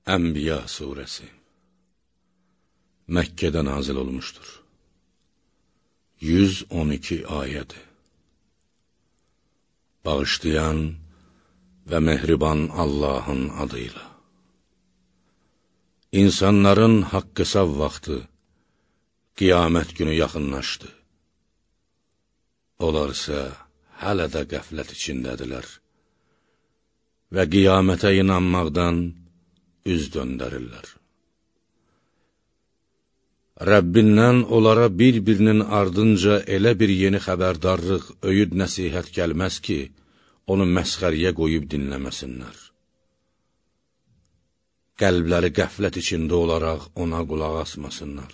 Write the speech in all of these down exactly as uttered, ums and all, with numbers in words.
Ənbiya surəsi Məkkədə nazil olmuşdur. yüz on iki ayədir. Bağışlayan və mehriban Allahın adıyla. İnsanların haqq hesab vaxtı, qiyamət günü yaxınlaşdı. Onlar isə hələ də qəflət içindədirlər və qiyamətə inanmaqdan üz döndərirlər. Rəbbindən onlara bir-birinin ardınca elə bir yeni xəbərdarlıq, öyüd nəsihət gəlməz ki, onu məsxəriyə qoyub dinləməsinlər. Qəlbləri qəflət içində olaraq ona qulaq asmasınlar.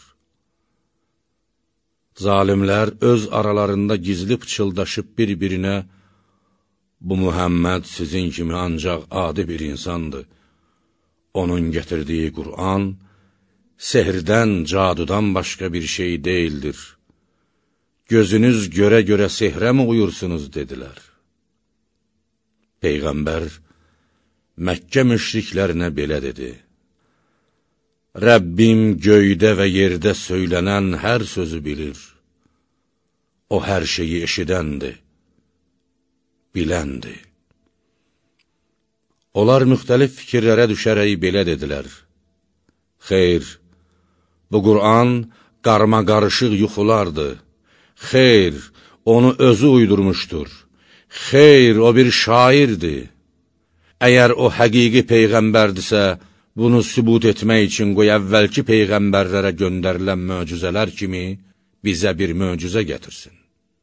Zalimlər öz aralarında gizli pıçıldaşıb bir-birinə, bu Muhammed sizin kimi ancaq adi bir insandır. Onun gətirdiyi Qur'an, sehirdən, cadudan başqa bir şey deyildir. Gözünüz görə-görə sehrə mi uyursunuz, dedilər. Peyğəmbər, Məkkə müşriklərinə belə dedi: Rəbbim göydə və yerdə söylənən hər sözü bilir. O hər şeyi eşidəndir, biləndir. Onlar müxtəlif fikirlərə düşərək belə dedilər: Xeyr, bu Qur'an qarma-qarışıq yuxulardır. Xeyr, onu özü uydurmuşdur. Xeyr, o bir şairdir. Əgər o həqiqi Peyğəmbərdirsə, bunu sübut etmək üçün qoy əvvəlki Peyğəmbərlərə göndərilən möcüzələr kimi bizə bir möcüzə gətirsin.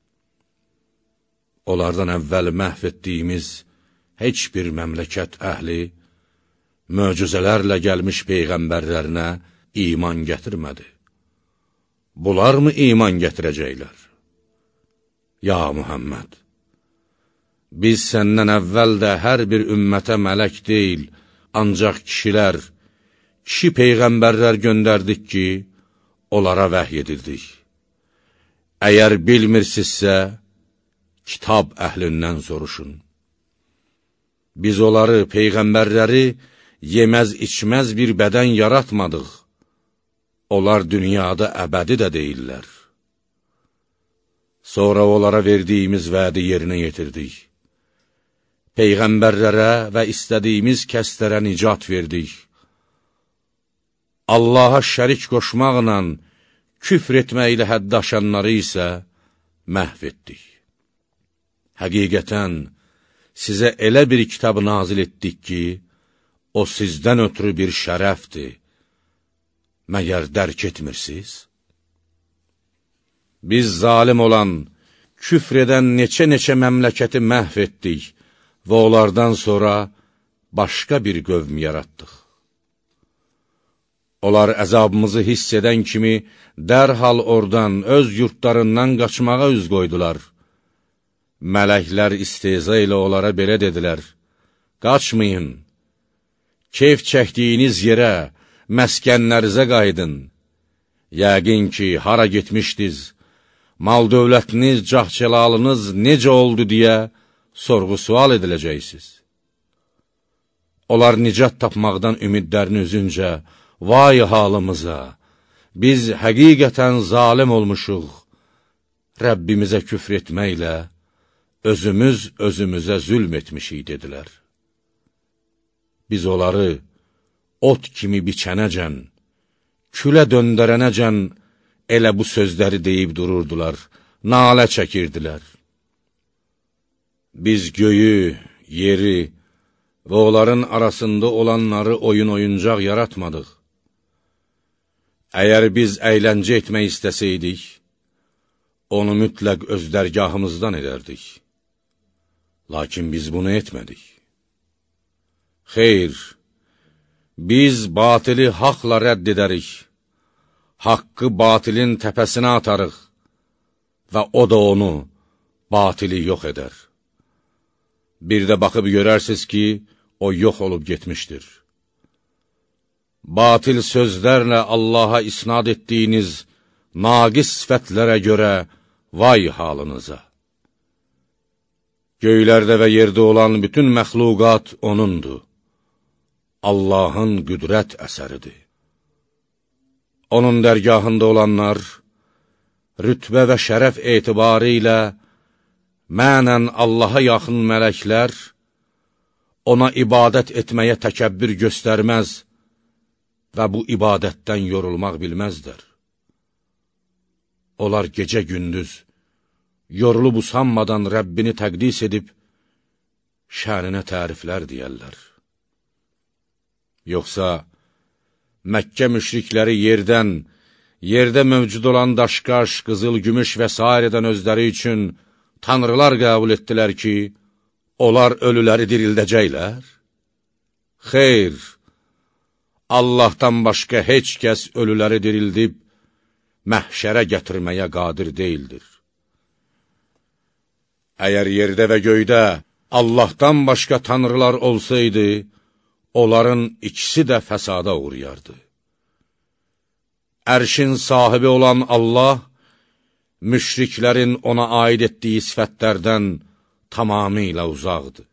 Onlardan əvvəl məhv etdiyimiz heç bir məmləkət əhli, möcüzələrlə gəlmiş Peyğəmbərlərinə iman gətirmədi. Bunlar mı iman gətirəcəklər? Ya Muhammed, biz səndən əvvəl də hər bir ümmətə mələk deyil, ancaq kişilər, kişi Peyğəmbərlər göndərdik ki, onlara vəhy edirdik. Əgər bilmirsinizsə, kitab əhlindən soruşun. Biz onları, Peyğəmbərləri, yeməz-içməz bir bədən yaratmadıq. Onlar dünyada əbədi də deyirlər. Sonra onlara verdiyimiz vədi yerinə yetirdik. Peyğəmbərlərə və istədiyimiz kəslərə nicat verdik. Allaha şərik qoşmaqla, küfr etməklə hədd aşanları isə məhv etdik. Həqiqətən, sizə elə bir kitab nazil etdik ki, o sizdən ötürü bir şərəfdir. Məgər dərk etmirsiniz? Biz zalim olan, küfr edən neçə-neçə məmləkəti məhv etdik və onlardan sonra başqa bir qövm yaratdıq. Onlar əzabımızı hiss edən kimi dərhal oradan, öz yurtlarından qaçmağa üz qoydular. Mələklər istehza ilə onlara belə dedilər: Qaçmayın, keyf çəkdiyiniz yerə, məskənlərizə qaydın. Yəqin ki, hara getmişdiz, mal-dövlətiniz, cah-cəlalınız necə oldu deyə sorğu-sual ediləcəksiniz. Onlar nicat tapmaqdan ümidlərini üzüncə, vay halımıza, biz həqiqətən zalim olmuşuq, Rəbbimizə küfr etməklə, özümüz özümüzə zülm etmişik, dedilər. Biz onları ot kimi biçənəcən, külə döndərənəcən elə bu sözləri deyib dururdular, nalə çəkirdilər. Biz göyü, yeri və onların arasında olanları oyun-oyuncaq yaratmadıq. Əgər biz əyləncə etmək istəsəydik, onu mütləq öz dərgahımızdan edərdik. Lakin biz bunu etmədik. Xeyr, biz batili haqla rədd edərik, haqqı batilin təpəsinə atarıq və o da onu, batili yox edər. Bir də baxıb görərsiniz ki, o yox olub getmişdir. Batil sözlərlə Allaha isnad etdiyiniz naqis sifətlərə görə vay halınıza. Göylərdə və yerdə olan bütün məxluqat O'nundur. Allahın qüdrət əsəridir. Onun dərgahında olanlar, rütbə və şərəf etibarı ilə mənən Allaha yaxın mələklər ona ibadət etməyə təkəbbür göstərməz və bu ibadətdən yorulmaq bilməzdər. Onlar gecə-gündüz, yorulub usanmadan Rəbbini təqdis edib, şəninə təriflər deyərlər. Yoxsa Məkkə müşrikləri yerdən, yerdə mövcud olan daşqaş, qızıl, gümüş və s. özləri üçün tanrılar qəbul etdilər ki, onlar ölüləri dirildəcəklər? Xeyr, Allahdan başqa heç kəs ölüləri dirildib, məhşərə gətirməyə qadir deyildir. Əgər yerdə və göydə Allahdan başqa tanrılar olsaydı, onların ikisi də fəsada uğrayardı. Ərşin sahibi olan Allah, müşriklərin ona aid etdiyi sifətlərdən tamamilə uzaqdır.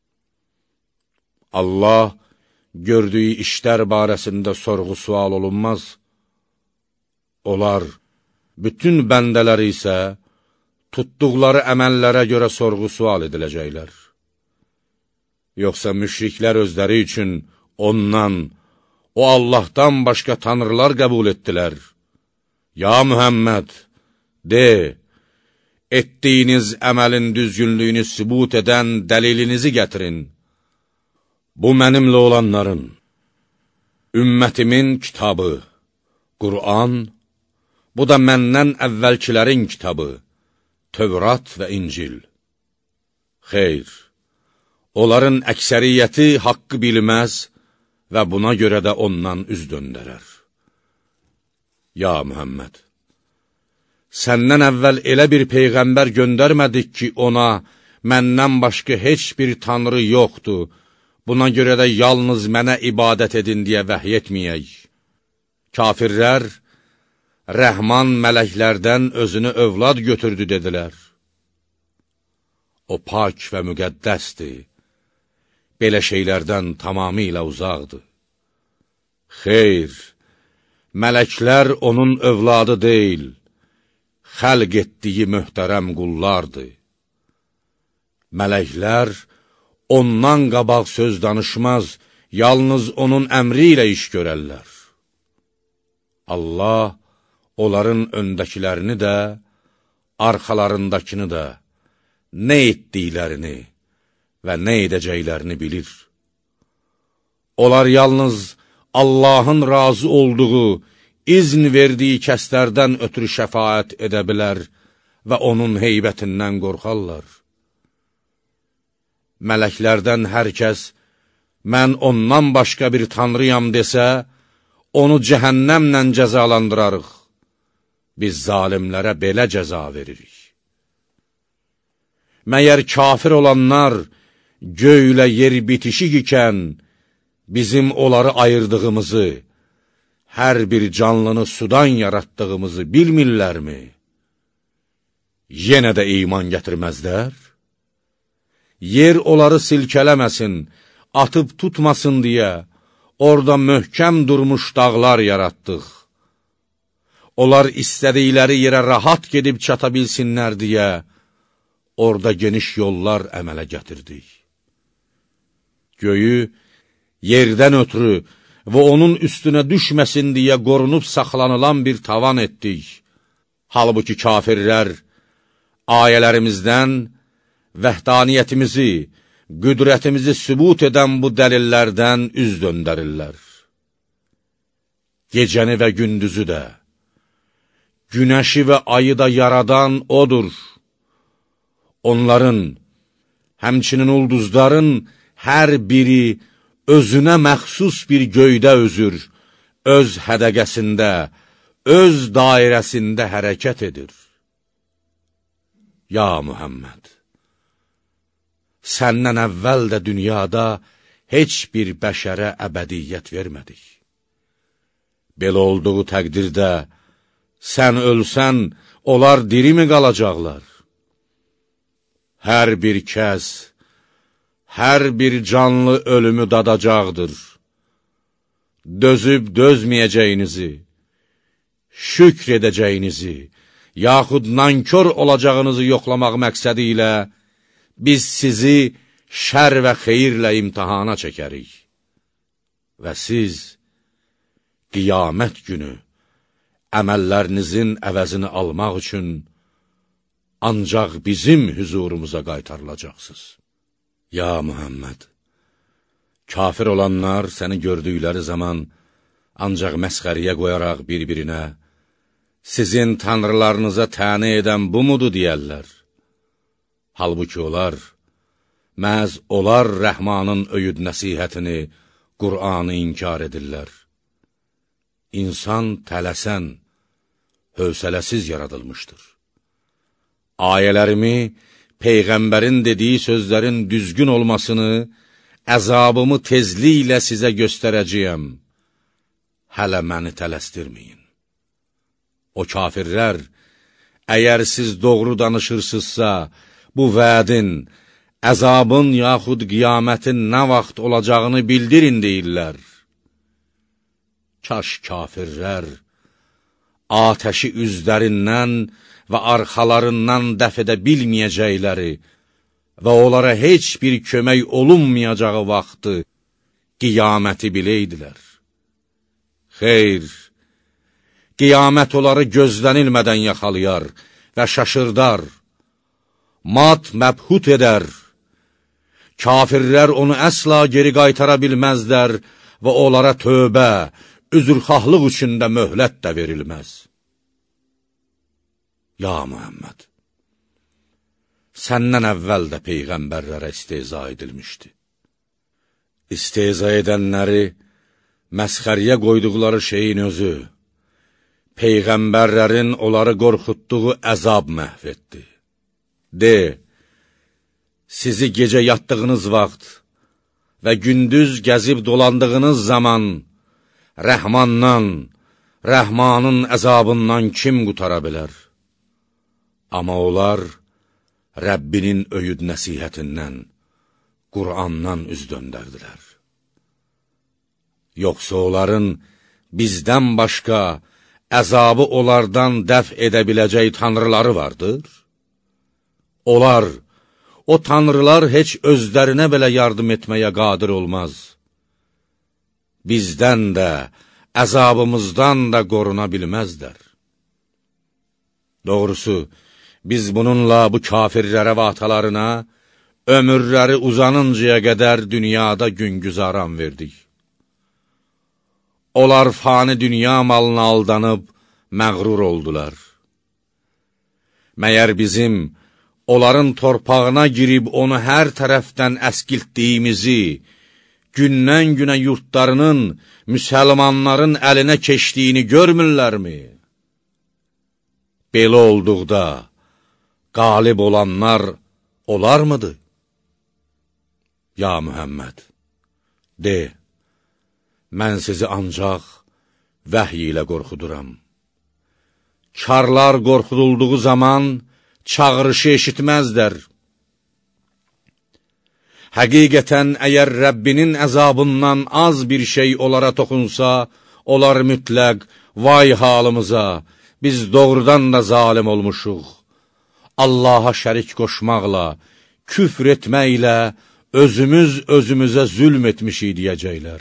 Allah, gördüyü işlər barəsində sorğu-sual olunmaz. Onlar, bütün bəndələri isə, tutduqları əməllərə görə sorğu-sual ediləcəklər. Yoxsa müşriklər özləri üçün ondan, o Allahdan başqa tanrılar qəbul etdilər. Ya Mühəmməd, de, etdiyiniz əməlin düzgünlüyünü sübut edən dəlilinizi gətirin. Bu mənimlə olanların, ümmətimin kitabı, Qur'an, bu da məndən əvvəlkilərin kitabı, Tövrat və İncil. Xeyr, onların əksəriyyəti haqqı bilməz və buna görə də ondan üz döndərər. Ya Mühəmməd, səndən əvvəl elə bir peyğəmbər göndərmədik ki, ona məndən başqa heç bir tanrı yoxdur, buna görə də yalnız mənə ibadət edin deyə vəhy etməyək. Kafirlər, Rəhman mələklərdən özünü övlad götürdü, dedilər. O pak və müqəddəsdir, belə şeylərdən tamamilə uzaqdır. Xeyr, mələklər onun övladı deyil, xəlq etdiyi möhtərəm qullardır. Mələklər ondan qabaq söz danışmaz, yalnız onun əmri ilə iş görərlər. Allah onların öndəkilərini də, arxalarındakını da, nə etdiklərini və nə edəcəklərini bilir. Onlar yalnız Allahın razı olduğu, izn verdiyi kəslərdən ötürü şəfaət edə bilər və onun heybətindən qorxarlar. Mələklərdən hər kəs, mən ondan başqa bir tanrıyam desə, onu cəhənnəmlə cəzalandırarıq. Biz zalimlərə belə cəza veririk. Məyər kafir olanlar, göylə yer bitişik ikən, bizim onları ayırdığımızı, hər bir canlını sudan yaratdığımızı bilmirlərmi? Yenə də iman gətirməzlər. Yer onları silkələməsin, atıb tutmasın deyə, orada möhkəm durmuş dağlar yaratdıq. Onlar istədikləri yerə rahat gedib çata bilsinlər deyə, orada geniş yollar əmələ gətirdik. Göyü yerdən ötürü və onun üstünə düşməsin deyə qorunub saxlanılan bir tavan etdik. Halbuki kafirlər ayələrimizdən vəhdaniyyətimizi, qüdrətimizi sübut edən bu dəlillərdən üz döndərirlər. Gecəni və gündüzü də, günəşi və ayı da yaradan odur. Onların, həmçinin ulduzların hər biri özünə məxsus bir göydə özür, öz hədəqəsində, öz dairəsində hərəkət edir. Ya Mühəmməd, səndən əvvəl də dünyada heç bir bəşərə əbədiyyət vermədik. Belə olduğu təqdirdə, sən ölsən, onlar diri mi qalacaqlar? Hər bir kəs, hər bir canlı ölümü dadacaqdır. dözüb dözməyəcəyinizi, şükr edəcəyinizi, yaxud nankör olacağınızı yoxlamaq məqsədi ilə biz sizi şər və xeyirlə imtihana çəkərik. Və siz qiyamət günü əməllərinizin əvəzini almaq üçün ancaq bizim hüzurumuza qaytarılacaqsınız. Ya Muhammed, kafir olanlar səni gördükləri zaman ancaq məsxəriyə qoyaraq bir-birinə, sizin tanrılarınıza təni edən bu mudur deyərlər. Halbuki onlar, məhz onlar Rəhmanın öyüd nəsihətini, Qur'anı inkar edirlər. İnsan tələsən, hövsələsiz yaradılmışdır. Ayələrimi, Peyğəmbərin dediyi sözlərin düzgün olmasını, əzabımı tezliklə sizə göstərəcəyəm. Hələ məni tələsdirməyin. O kafirlər, əgər siz doğru danışırsınızsa, bu vədin, əzabın yaxud qiyamətin nə vaxt olacağını bildirin deyirlər. Kaş kafirlər, atəşi üzlərindən və arxalarından dəf edə bilməyəcəkləri və onlara heç bir kömək olunmayacağı vaxtı qiyaməti biləydilər. Xeyr, qiyamət onları gözlənilmədən yaxalayar və şaşırdar, mat məbhut edər. Kafirlər onu əsla geri qaytara bilməzlər və onlara tövbə, üzrxahlıq üçün də möhlət də verilməz. Ya Muhammed, səndən əvvəl də Peyğəmbərlərə istehza edilmişdi. İstehza edənləri, məsxəriyə qoyduqları şeyin özü, Peyğəmbərlərin onları qorxutduğu əzab məhv etdi. De, sizi gecə yatdığınız vaxt və gündüz gəzib dolandığınız zaman Rəhmandan, Rəhmanın əzabından kim qutara bilər? Amma onlar Rəbbinin öyüd nəsihətindən, Qur'andan üz döndərdilər. Yoxsa onların bizdən başqa əzabı onlardan dəf edə biləcək tanrıları vardır? Onlar, o tanrılar heç özlərinə belə yardım etməyə qadir olmaz. Bizdən də, əzabımızdan da qoruna bilməzlər. Doğrusu, biz bununla bu kafirlərə və atalarına ömürləri uzanıncaya qədər dünyada güngüzaran verdik. Onlar fani dünya malına aldanıb, məğrur oldular. Məyər bizim, onların torpağına girib onu hər tərəfdən əskiltdiyimizi, gündən günə yurtlarının, müsəlmanların əlinə keçdiyini görmürlərmi? Belə olduqda, qalib olanlar olar mıdır? Ya Mühəmməd, de, mən sizi ancaq vəhiy ilə qorxuduram. Karlar qorxudulduğu zaman çağırışı eşitməzdər. Həqiqətən, əgər Rəbbinin əzabından az bir şey onlara toxunsa, onlar mütləq, vay halımıza, biz doğrudan da zalim olmuşuq. Allaha şərik qoşmaqla, küfr etməklə, özümüz özümüzə zülm etmişik deyəcəklər.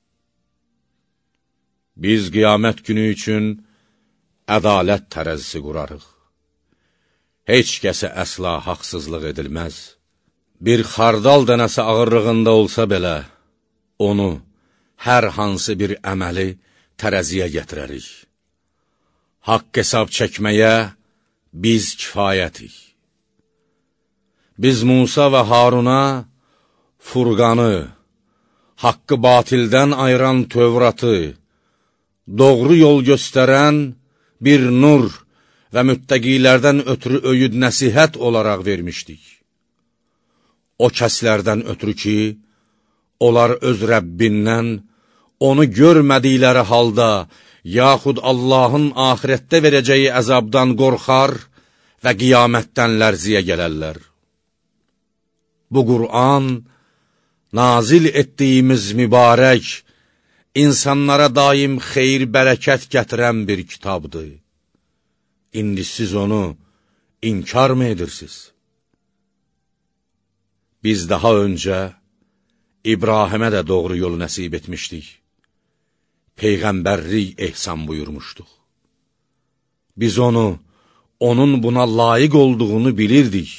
Biz qiyamət günü üçün ədalət tərəzisi qurarıq. Heç kəsə əsla haqsızlıq edilməz. Bir xardal dənəsi ağırlığında olsa belə, onu, hər hansı bir əməli tərəziyə gətirərik. Haqq hesab çəkməyə biz kifayətik. Biz Musa və Haruna Furqanı, haqqı batildən ayıran Tövratı, doğru yol göstərən bir nur və müttəqilərdən ötürü öyüd nəsihət olaraq vermişdik. O kəslərdən ötürü ki, onlar öz Rəbbindən, onu görmədikləri halda, yaxud Allahın ahirətdə verəcəyi əzabdan qorxar və qiyamətdən lərziyə gələrlər. Bu Qur'an, nazil etdiyimiz mübarək, insanlara daim xeyir, bərəkət gətirən bir kitabdır. İndi siz onu inkar mı edirsiniz? Biz daha öncə İbrahimə də doğru yolu nəsib etmişdik. Peyğəmbərlik ehsan buyurmuşduq. Biz onu, onun buna layiq olduğunu bilirdik.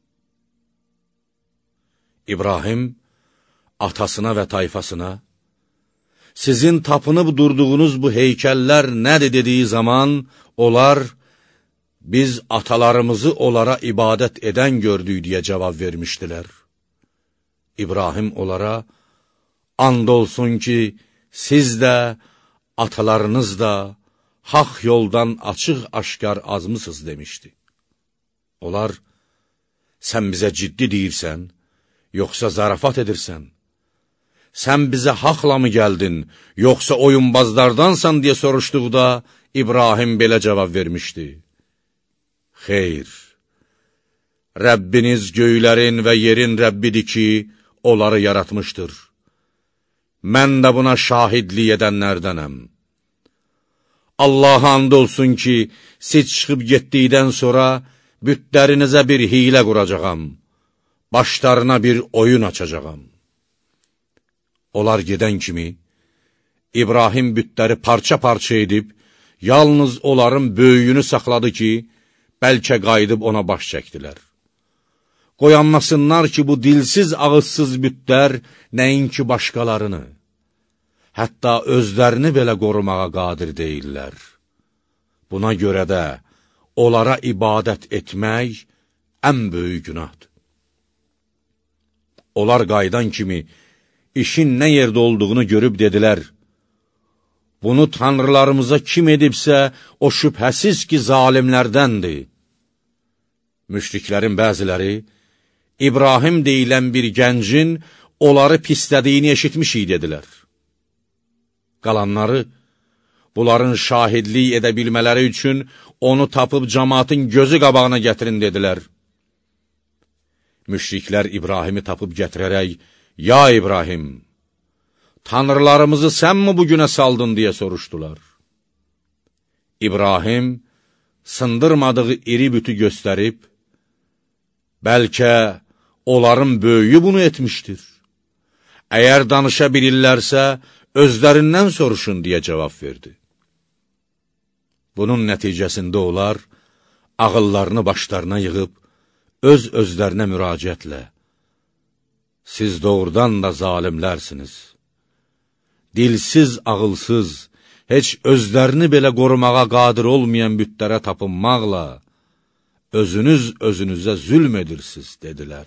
İbrahim, atasına və tayfasına, sizin tapınıb durduğunuz bu heykəllər nədir dediyi zaman, onlar, biz atalarımızı onlara ibadət edən gördük deyə cavab vermişdilər. İbrahim onlara, and olsun ki, siz də, atalarınız da, haq yoldan açıq-aşkar azmısınız demişdi. Onlar, sən bizə ciddi deyirsən, yoxsa zarafat edirsən? Sən bizə haqla mı gəldin, yoxsa oyunbazlardansan deyə soruşduqda, İbrahim belə cavab vermişdi. Xeyr, Rəbbiniz göylərin və yerin Rəbbidir ki, onları yaratmışdır. Mən də buna şahidlik edənlərdənəm. Allaha and olsun ki, siz çıxıb getdikdən sonra bütlərinizə bir hilə quracağam, başlarına bir oyun açacağam. Onlar gedən kimi, İbrahim bütləri parça-parça edib, yalnız onların böyüyünü saxladı ki, bəlkə qayıdıb ona baş çəkdilər. Qoy anlasınlar ki, bu dilsiz, ağızsız bütlər nəinki başqalarını, hətta özlərini belə qorumağa qadir deyirlər. Buna görə də onlara ibadət etmək ən böyük günahdır. Onlar qaydan kimi işin nə yerdə olduğunu görüb dedilər, bunu tanrılarımıza kim edibsə, o şübhəsiz ki, zalimlərdəndir. Müşriklərin bəziləri, İbrahim deyilən bir gəncin onları pislədiyini eşitmişik, dedilər. Qalanları, bunların şahidlik edə bilmələri üçün onu tapıb cəmaatın gözü qabağına gətirin, dedilər. Müşriklər İbrahimi tapıb gətirərək, ya İbrahim, tanrılarımızı sən mi bugünə saldın deyə soruşdular. İbrahim, sındırmadığı iri bütü göstərib, bəlkə onların böyüyü bunu etmişdir. Əgər danışa bilirlərsə, özlərindən soruşun deyə cavab verdi. Bunun nəticəsində onlar ağıllarını başlarına yığıb, öz-özlərinə müraciətlə, siz doğrudan da zalimlərsiniz. Dilsiz, ağılsız, heç özlərini belə qorumağa qadir olmayan bütlərə tapınmaqla, özünüz özünüzə zülm edirsiniz, dedilər.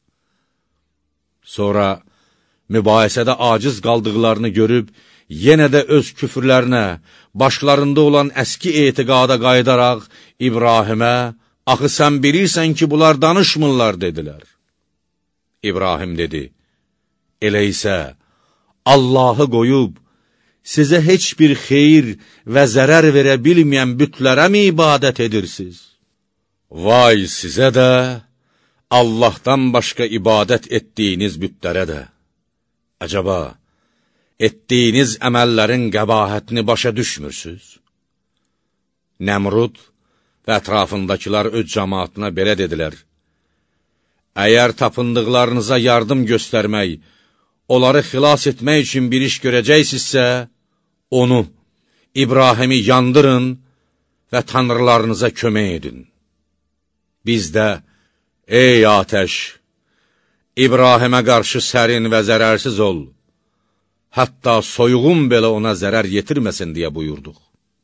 Sonra, mübahisədə aciz qaldıqlarını görüb, yenə də öz küfürlərinə, başlarında olan əski etiqada qaydaraq, İbrahimə, axı sən bilirsən ki, bunlar danışmırlar, dedilər. İbrahim dedi, elə isə, Allahı qoyub, sizə heç bir xeyir və zərər verə bilməyən bütlərə mi ibadət edirsiniz? Vay sizə də, Allahdan başqa ibadət etdiyiniz bütlərə də. Əcəba, etdiyiniz əməllərin qəbahətini başa düşmürsünüz? Nəmrud və ətrafındakılar öz cəmaatına belə dedilər, əgər tapındıqlarınıza yardım göstərmək, onları xilas etmək üçün bir iş görəcəksinizsə, onu, İbrahimi yandırın və tanrılarınıza kömək edin. Biz də, ey atəş, İbrahimə qarşı sərin və zərərsiz ol, hətta soyuğun belə ona zərər yetirməsin deyə buyurduq.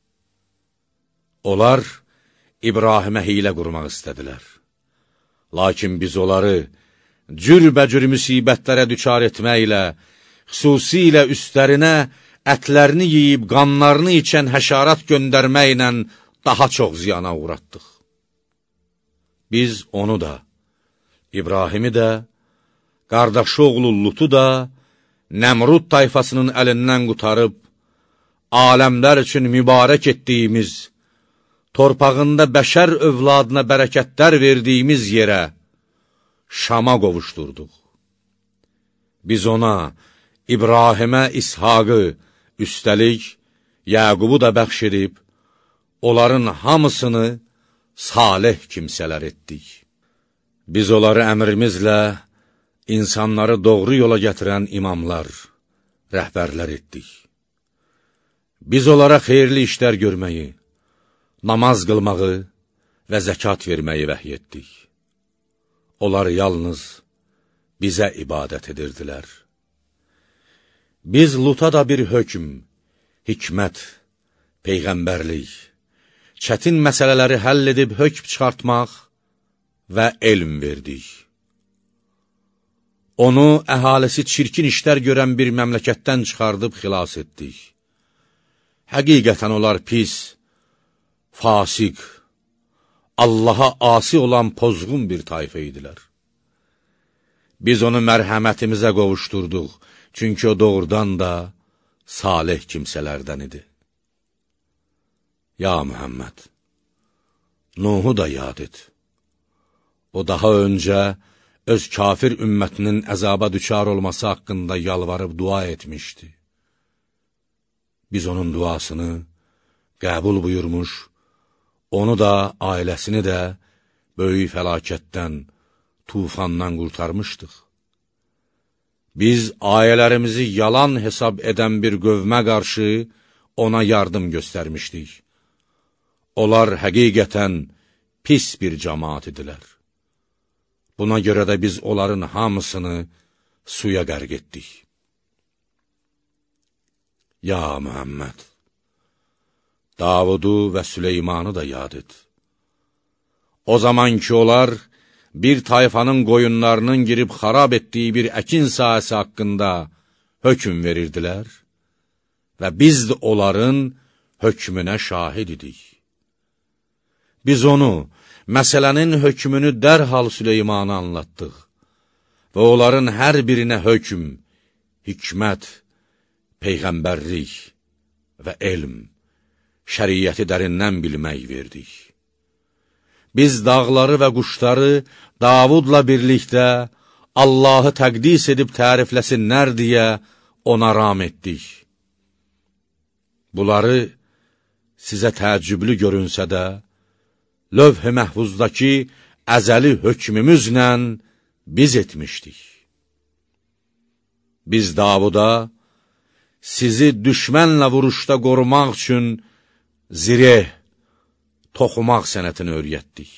Onlar İbrahimə hilə qurmaq istədilər. Lakin biz onları cürbəcür müsibətlərə düçar etməklə, xüsusilə üstlərinə ətlərini yeyib qanlarını içən həşarat göndərməklə daha çox ziyana uğratdıq. Biz onu da, İbrahimi də, qardaşı oğlu Lutu da, Nəmrud tayfasının əlindən qutarıb, aləmlər üçün mübarək etdiyimiz, torpağında bəşər övladına bərəkətlər verdiyimiz yerə, Şama qovuşdurduq. Biz ona, İbrahimə İshaqı, Üstəlik, Yəqubu da bəxş edib, onların hamısını salih kimsələr etdik. Biz onları əmrimizlə insanları doğru yola gətirən imamlar, rəhbərlər etdik. Biz onlara xeyirli işlər görməyi, namaz qılmağı və zəkat verməyi vəhy etdik. Onlar yalnız bizə ibadət edirdilər. Biz Luta da bir hökm, hikmət, peyğəmbərlik, çətin məsələləri həll edib hökm çıxartmaq və elm verdik. Onu əhalisi çirkin işlər görən bir məmləkətdən çıxardıb xilas etdik. Həqiqətən onlar pis, fasik, Allaha asi olan pozğun bir tayfa idilər. Biz onu mərhəmətimizə qovuşturduq, çünki o doğrudan da salih kimsələrdən idi. Ya Muhammed, Nuhu da yad et. O daha öncə öz kafir ümmətinin əzaba düçar olması haqqında yalvarıb dua etmişdi. Biz onun duasını qəbul buyurmuş, onu da, ailəsini də böyük fəlakətdən, tufandan qurtarmışdıq. Biz ayələrimizi yalan hesab edən bir qövmə qarşı ona yardım göstərmişdik. Onlar həqiqətən pis bir cəmaat idilər. Buna görə də biz onların hamısını suya qərq etdik. Ya Muhammed, Davudu və Süleymanı da yad et. O zaman ki, onlar bir tayfanın qoyunlarının girib xarab etdiyi bir əkin sahəsi haqqında hökm verirdilər və biz də onların hökmünə şahid idik. Biz onu, məsələnin hökmünü dərhal Süleymana anlatdıq və onların hər birinə hökm, hikmət, peyğəmbərlik və elm, şəriyyəti dərindən bilmək verdik. Biz dağları və quşları Davudla birlikdə Allahı təqdis edib tərifləsinlər deyə ona ram etdik. Bunları sizə təəccüblü görünsə də, lövh-i məhvuzdakı əzəli hökmümüzlə biz etmişdik. Biz Davuda sizi düşmənlə vuruşda qorumaq üçün zireh, toxumaq sənətini öyrətdik.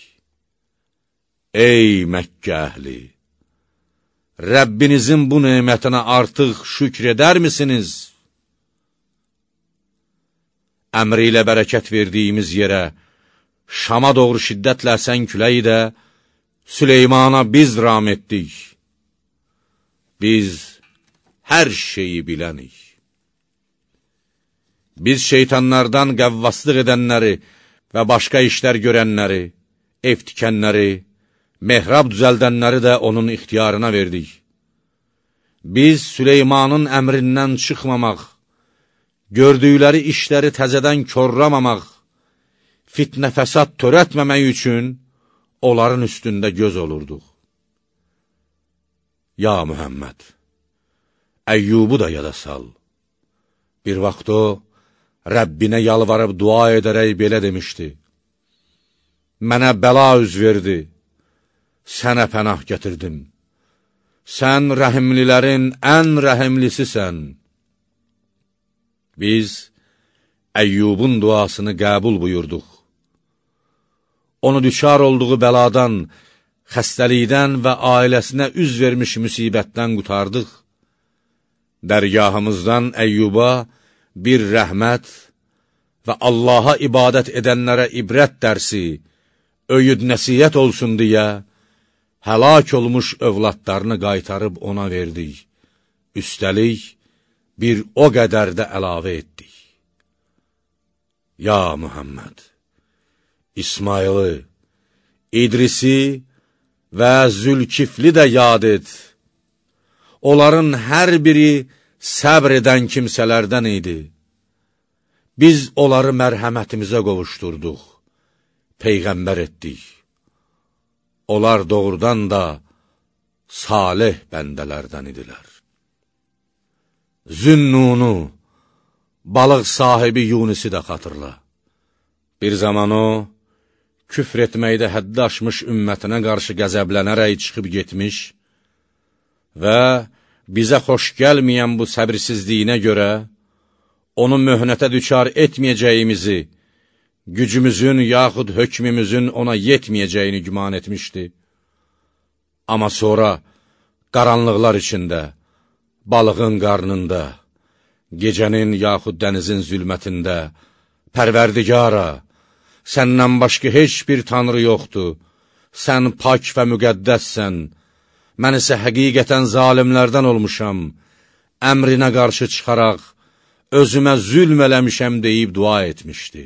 Ey Məkkə əhli! Rəbbinizin bu nemətinə artıq şükr edər misiniz? Əmri ilə bərəkət verdiyimiz yerə, Şama doğru şiddətlə əsən küləyi də Süleymana biz ram etdik. Biz hər şeyi bilənik. Biz şeytanlardan qəvvaslıq edənləri və başqa işlər görənləri, ev tikənləri, mehrab düzəldənləri də onun ixtiyarına verdik. Biz Süleymanın əmrindən çıxmamaq, gördükləri işləri təzədən korlamamaq, fitnə fəsad törətməmək üçün onların üstündə göz olurduq. Ya Muhammed, Əyyubu da yada sal. Bir vaxt o, Rəbbinə yalvarıb dua edərək belə demişdi: Mənə bəla üz verdi, sənə pənah gətirdim. Sən rəhimlilərin ən rəhimlisisən. Biz Əyyubun duasını qəbul buyurduq. Onu düşar olduğu bəladan, xəstəlikdən və ailəsinə üz vermiş müsibətdən qutardıq. Dərgahımızdan Əyyuba bir rəhmət və Allaha ibadət edənlərə ibrət dərsi, öyüd nəsiyyət olsun deyə, həlak olmuş övladlarını qaytarıb ona verdik. Üstəlik, bir o qədər də əlavə etdik. Ya Muhammed, İsmailı, İdrisi və Zülkifli də yad et. Onların hər biri səbr edən kimsələrdən idi. Biz onları mərhəmətimizə qovuşturduq, peyğəmbər etdik. Onlar doğrudan da salih bəndələrdən idilər. Zünnunu, balıq sahibi Yunisi də xatırla. Bir zaman o, küfr etməkdə həddi aşmış ümmətinə qarşı qəzəblənərək çıxıb getmiş və bizə xoş gəlməyən bu səbirsizliyinə görə onu möhnətə düçar etməyəcəyimizi, gücümüzün yaxud hökmümüzün ona yetməyəcəyini güman etmişdi. Amma sonra qaranlıqlar içində, balığın qarnında, gecənin yaxud dənizin zülmətində, Pərverdigara, səndən başqa heç bir tanrı yoxdur, sən pak və müqəddəssən, mən isə həqiqətən zalimlərdən olmuşam, əmrinə qarşı çıxaraq, özümə zülm eləmişəm deyib dua etmişdi.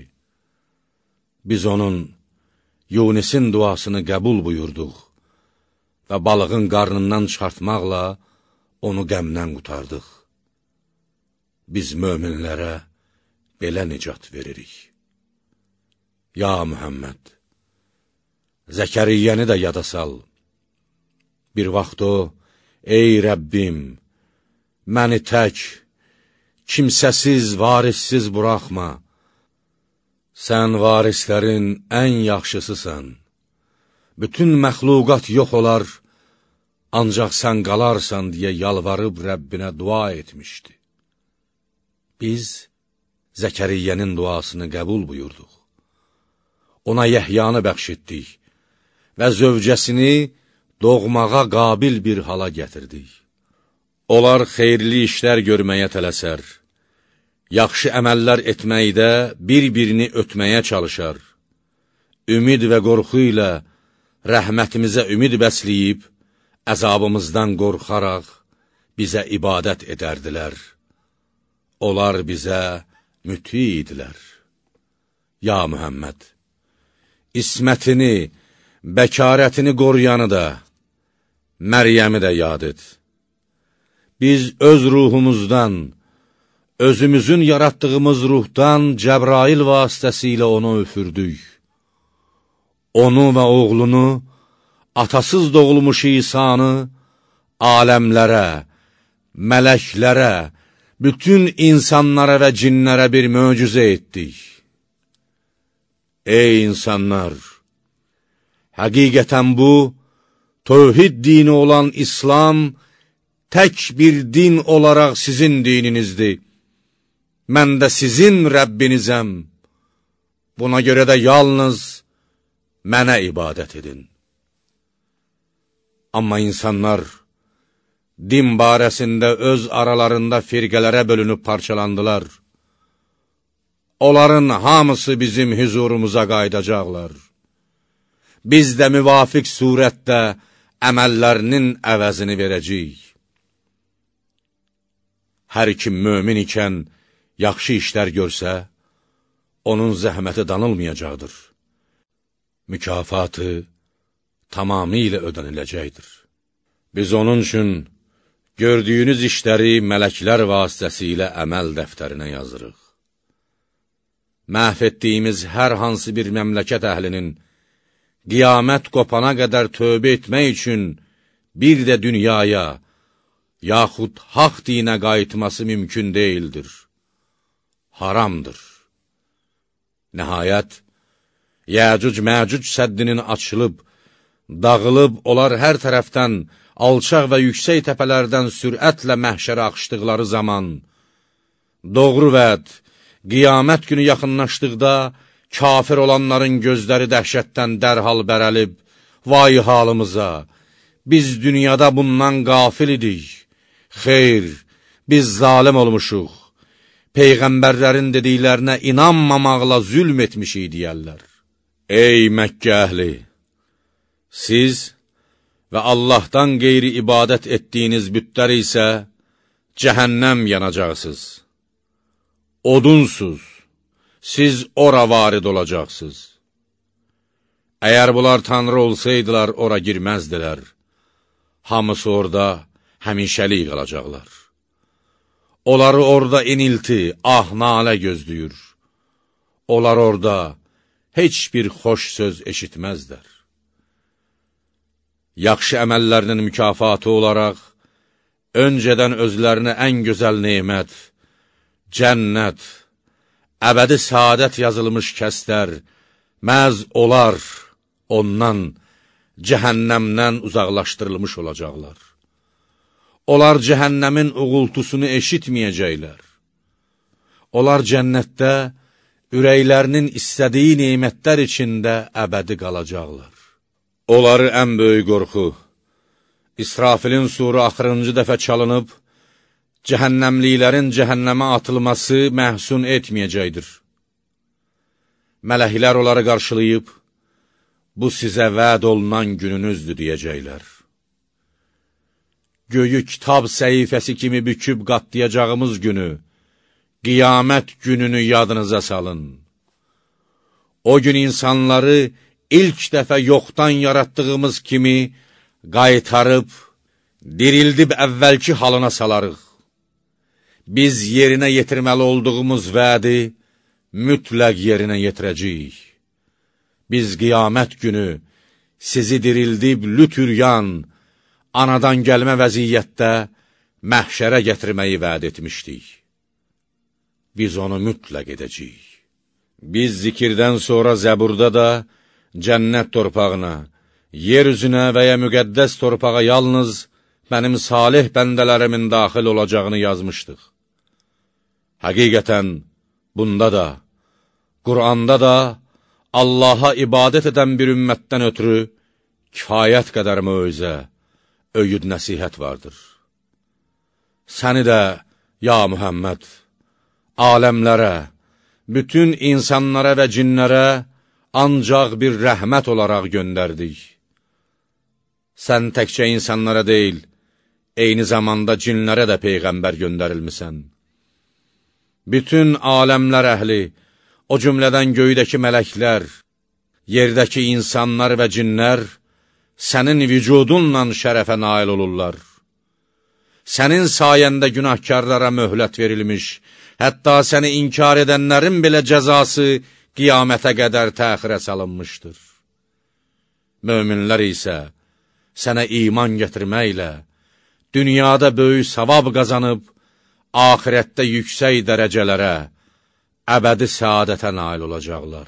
Biz onun, Yunisin duasını qəbul buyurduq və balığın qarnından çıxartmaqla onu qəmdən qutardıq. Biz möminlərə belə nicat veririk. Ya Mühəmməd, Zəkəriyyəni də yada sal. Bir vaxt o, ey Rəbbim, məni tək, kimsəsiz, varissiz buraxma. Sən varislərin ən yaxşısısan. Bütün məxluqat yox olar, ancaq sən qalarsan deyə yalvarıb Rəbbinə dua etmişdi. Biz Zəkəriyyənin duasını qəbul buyurduq. Ona Yəhyanı bəxş etdik və zövcəsini doğmağa qabil bir hala gətirdik. Onlar xeyirli işlər görməyə tələsər, yaxşı əməllər etməkdə bir-birini ötməyə çalışar, ümid və qorxu ilə rəhmətimizə ümid bəsləyib, əzabımızdan qorxaraq bizə ibadət edərdilər. Onlar bizə müti idilər. Ya Mühəmməd, İsmətini, bəkarətini qoruyanı da, Məryəmi də yad et. Biz öz ruhumuzdan, özümüzün yaratdığımız ruhdan Cəbrail vasitəsilə onu üfürdük. Onu və oğlunu, atasız doğulmuş İsanı, aləmlərə, mələklərə, bütün insanlara və cinlərə bir möcüzə etdik. Ey insanlar! Həqiqətən bu, tövhid dini olan İslam, tək bir din olaraq sizin dininizdir. Mən də sizin Rəbbinizəm. Buna görə də yalnız mənə ibadət edin. Amma insanlar, din barəsində öz aralarında firqələrə bölünüb parçalandılar. Onların hamısı bizim huzurumuza qaydacaqlar. Biz də müvafiq surətdə əməllərinin əvəzini verəcəyik. Hər kim mömin ikən yaxşı işlər görsə, onun zəhməti danılmayacaqdır. Mükafatı tamamilə ödəniləcəkdir. Biz onun üçün gördüyünüz işləri mələklər vasitəsilə əməl dəftərinə yazırıq. Məhv etdiyimiz hər hansı bir məmləkət əhlinin qiyamət qopana qədər tövbə etmək üçün bir də dünyaya, yaxud haqq dinə qayıtması mümkün deyildir. Haramdır. Nəhayət, Yəcuc-Məcuc səddinin açılıb, dağılıb, onlar hər tərəfdən alçaq və yüksək təpələrdən sürətlə məhşərə axışdıqları zaman, doğru vəd, qiyamət günü yaxınlaşdıqda, kafir olanların gözləri dəhşətdən dərhal bərəlib, vay halımıza, biz dünyada bundan qafil idik, xeyr, biz zalim olmuşuq, Peyğəmbərlərin dediklərinə inanmamaqla zülm etmişik deyərlər. Ey Məkkə əhli! Siz və Allahdan qeyri ibadət etdiyiniz bütlər isə cəhənnəm yanacaqsınız. Odunsuz, siz ora varid olacaqsınız. Əgər bunlar tanrı olsaydılar, ora girməzdilər. Hamısı orada həmişəlik qalacaqlar. Onları orada inilti, ah, nalə gözləyir. Onlar orada heç bir xoş söz eşitməzdər. Yaxşı əməllərinin mükafatı olaraq, öncədən özlərinə ən gözəl nemət, cənnət, əbədi saadət yazılmış kəslər, məhz olar ondan, cəhənnəmdən uzaqlaşdırılmış olacaqlar. Onlar cəhənnəmin uğultusunu eşitməyəcəklər. Onlar cənnətdə ürəklərinin istədiyi neymətlər içində əbədi qalacaqlar. Onları ən böyük qorxu, İsrafilin suru axırıncı dəfə çalınıb, cəhənnəmliklərin cəhənnəmə atılması məhsun etməyəcəkdir. Mələklər onları qarşılayıb, bu sizə vəd olunan gününüzdür deyəcəklər. Göyü kitab səhifəsi kimi büküb qatlayacağımız günü, qiyamət gününü yadınıza salın. O gün insanları ilk dəfə yoxdan yaratdığımız kimi qaytarıb, dirildib əvvəlki halına salarıq. Biz yerinə yetirməli olduğumuz vədi mütləq yerinə yetirəcəyik. Biz qiyamət günü sizi dirildib lütüryan, anadan gəlmə vəziyyətdə məhşərə gətirməyi vəd etmişdik. Biz onu mütləq edəcəyik. Biz zikirdən sonra Zəburda da cənnət torpağına, yer üzünə və ya müqəddəs torpağa yalnız mənim salih bəndələrimin daxil olacağını yazmışdıq. Həqiqətən, bunda da, Quranda da Allaha ibadət edən bir ümmətdən ötürü kifayət qədər möizə, öyüd nəsihət vardır. Səni də, ya Muhammed, aləmlərə, bütün insanlara və cinlərə ancaq bir rəhmət olaraq göndərdik. Sən təkcə insanlara deyil, eyni zamanda cinlərə də Peyğəmbər göndərilmisən. Bütün aləmlər əhli, o cümlədən göydəki mələklər, yerdəki insanlar və cinlər sənin vücudunla şərəfə nail olurlar. Sənin sayəndə günahkarlara möhlət verilmiş, hətta səni inkar edənlərin belə cəzası qiyamətə qədər təxirə salınmışdır. Möminlər isə sənə iman gətirməklə, dünyada böyük savab qazanıb, axirətdə yüksək dərəcələrə, əbədi səadətə nail olacaqlar.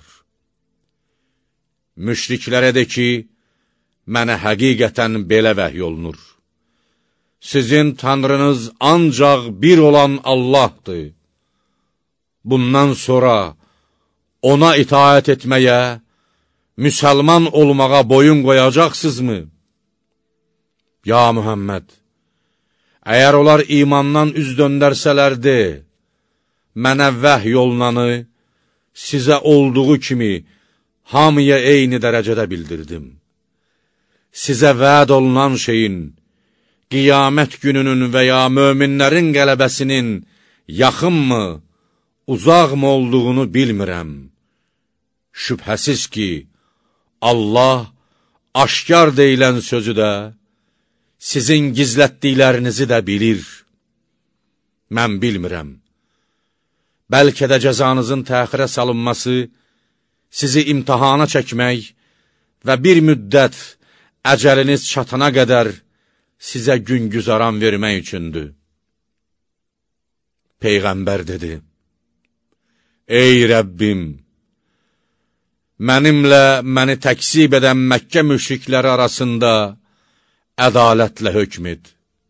Müşriklərə de ki, mənə həqiqətən belə vəhy olunur. Sizin Tanrınız ancaq bir olan Allahdır. Bundan sonra ona itaət etməyə, müsəlman olmağa boyun qoyacaqsınızmı? Ya Muhammed, əgər onlar imandan üz döndərsələrdi, mənə vəhy olunanı sizə olduğu kimi hamıya eyni dərəcədə bildirdim. Sizə vəd olunan şeyin, qiyamət gününün və ya möminlərin qələbəsinin yaxınmı, uzaqmı olduğunu bilmirəm. Şübhəsiz ki, Allah aşkar deyilən sözü də, sizin gizlətdiklərinizi də bilir. Mən bilmirəm. Bəlkə də cəzanızın təxirə salınması, sizi imtihana çəkmək və bir müddət əcəliniz çatana qədər sizə gün güzaran vermək üçündür. Peyğəmbər dedi, ey Rəbbim, mənimlə məni təksib edən Məkkə müşrikləri arasında ədalətlə hökm et.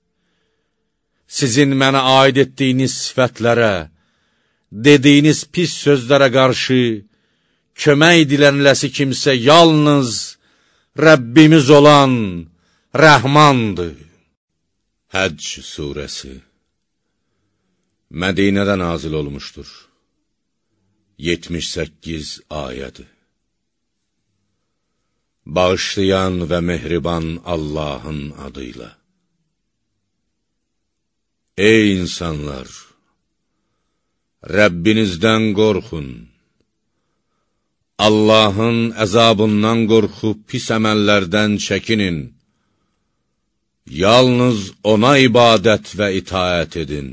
Sizin mənə aid etdiyiniz sifətlərə, dediyiniz pis sözlərə qarşı kömək dilənləsi kimsə yalnız Rəbbimiz olan Rəhmandır. Həcc surəsi Mədinədə nazil olmuşdur. yetmiş səkkiz ayədir. Bağışlayan və mehriban Allahın adıyla. Ey insanlar! Rəbbinizdən qorxun. Allahın əzabından qorxub pis əməllərdən çəkinin. Yalnız ona ibadət və itaət edin.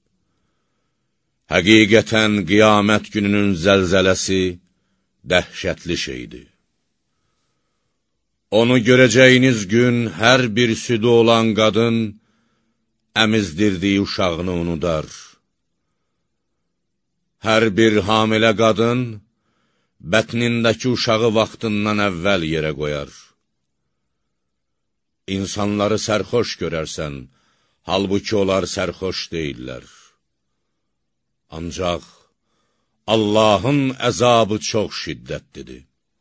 Həqiqətən qiyamət gününün zəlzələsi dəhşətli şeydir. Onu görəcəyiniz gün hər bir südü olan qadın əmizdirdiyi uşağını unudar. Hər bir hamilə qadın, bətnindəki uşağı vaxtından əvvəl yerə qoyar. İnsanları sərxoş görərsən, halbuki onlar sərxoş deyirlər. Ancaq Allahın əzabı çox şiddətlidir.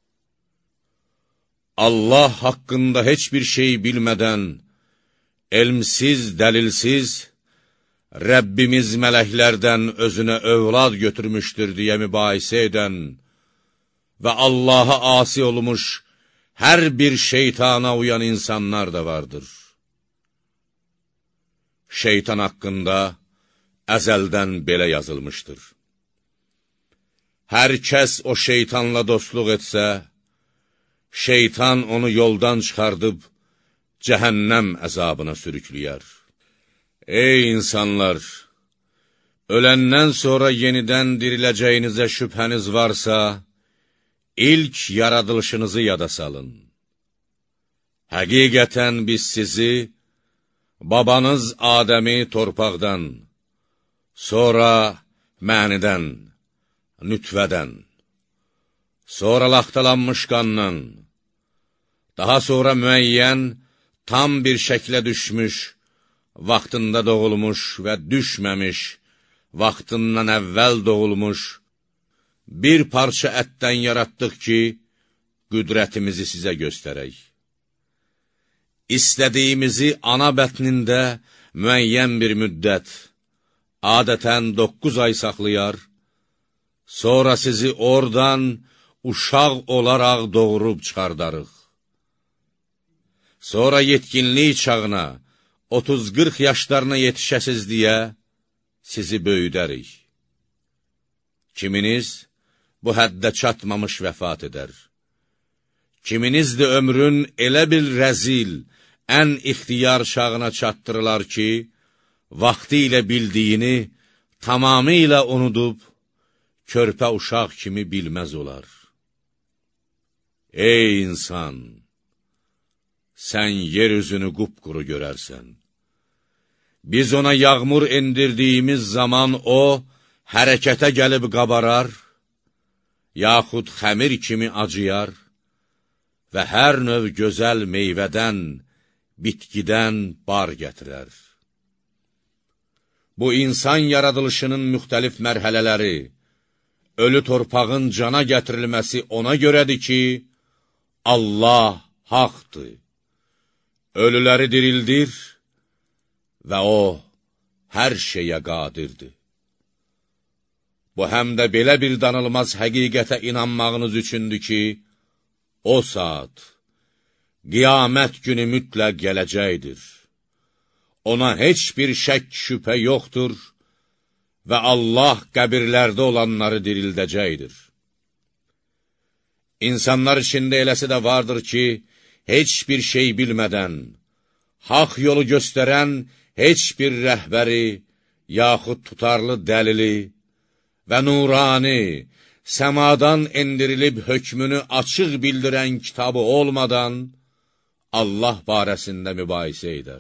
Allah haqqında heç bir şey bilmədən, elmsiz, dəlilsiz, Rəbbimiz mələklərdən özünə övlad götürmüşdür deyə mübahisə edən və Allaha asi olmuş hər bir şeytana uyan insanlar da vardır. Şeytan haqqında əzəldən belə yazılmışdır. Hər kəs o şeytanla dostluq etsə, şeytan onu yoldan çıxardıb, cəhənnəm əzabına sürükləyər. Ey insanlar! Öləndən sonra yenidən diriləcəyinizə şübhəniz varsa, ilk yaradılışınızı yada salın. Həqiqətən biz sizi, babanız Adəmi torpaqdan, sonra mənidən, nütvədən, sonra laxtalanmış qandan, daha sonra müəyyən, tam bir şəklə düşmüş, vaxtında doğulmuş və düşməmiş, vaxtından əvvəl doğulmuş, bir parça ətdən yaratdıq ki, qüdrətimizi sizə göstərək. İstədiyimizi ana bətnində müəyyən bir müddət, adətən doqquz ay saxlayar, sonra sizi oradan uşaq olaraq doğurub çıxardarıq. Sonra yetkinlik çağına, otuz qırx yaşlarına yetişəsiz deyə sizi böyüdərik. Kiminiz bu həddə çatmamış vəfat edər. Kiminiz də ömrün elə bir rəzil, ən ixtiyar çağına çatdırılar ki, vaxtı ilə bildiyini tamamilə unudub, körpə uşaq kimi bilməz olar. Ey insan! Sən yer üzünü qupquru görərsən. Biz ona yağmur endirdiyimiz zaman o, hərəkətə gəlib qabarar, yaxud xəmir kimi acıyar və hər növ gözəl meyvədən, bitkidən bar gətirər. Bu insan yaradılışının müxtəlif mərhələləri, ölü torpağın cana gətirilməsi ona görədir ki, Allah haqdır. Ölüləri dirildir və o, hər şeyə qadirdir. Bu, həm də belə bir danılmaz həqiqətə inanmağınız üçündür ki, o saat, qiyamət günü mütləq gələcəkdir. Ona heç bir şək şübhə yoxdur və Allah qəbirlərdə olanları dirildəcəkdir. İnsanlar içində eləsi də vardır ki, heç bir şey bilmədən, haq yolu göstərən heç bir rəhbəri, yaxud tutarlı dəlili və nurani, səmadan endirilib hökmünü açıq bildirən kitabı olmadan, Allah barəsində mübahisə edər.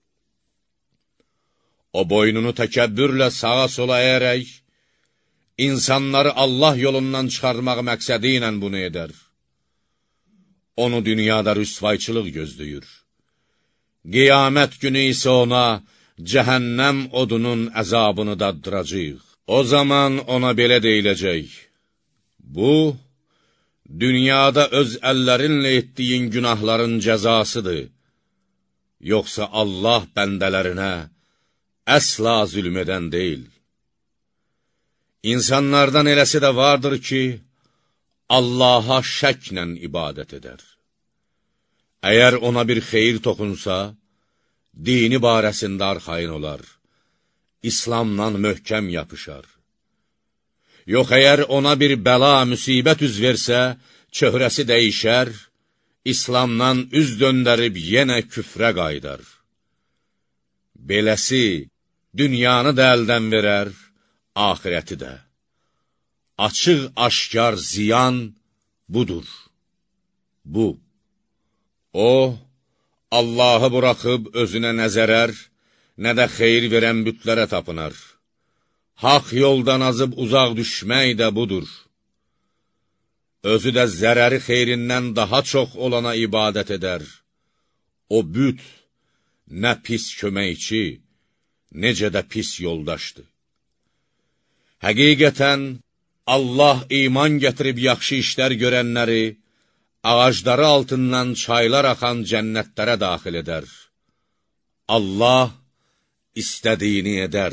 O boynunu təkəbbürlə sağa sola əyərək, insanları Allah yolundan çıxarmaq məqsədi ilə bunu edər. Onu dünyada rüsvayçılıq gözləyir. Qiyamət günü isə ona cəhənnəm odunun əzabını daddıracaq. O zaman ona belə deyiləcək: bu, dünyada öz əllərinlə etdiyin günahların cəzasıdır. Yoxsa Allah bəndələrinə əsla zülm edən deyil. İnsanlardan eləsi də vardır ki, Allaha şəklə ibadət edər. Əgər ona bir xeyir toxunsa, dini barəsində arxayın olar, İslamdan möhkəm yapışar. Yox, əgər ona bir bəla, müsibət üz versə, çöhrəsi dəyişər, İslamdan üz döndərib yenə küfrə qaydar. Beləsi, dünyanı da əldən verər, ahirəti də. Açıq aşkar ziyan budur. Bu. O, Allahı buraxıb özünə nə zərər, nə də xeyir verən bütlərə tapınar. haq yoldan azıb uzaq düşmək də budur. Özü də zərəri xeyrindən daha çox olana ibadət edər. O büt, nə pis köməkçi, necə də pis yoldaşdır. Həqiqətən, Allah iman gətirib yaxşı işlər görənləri, ağacları altından çaylar axan cənnətlərə daxil edər. Allah istədiyini edər.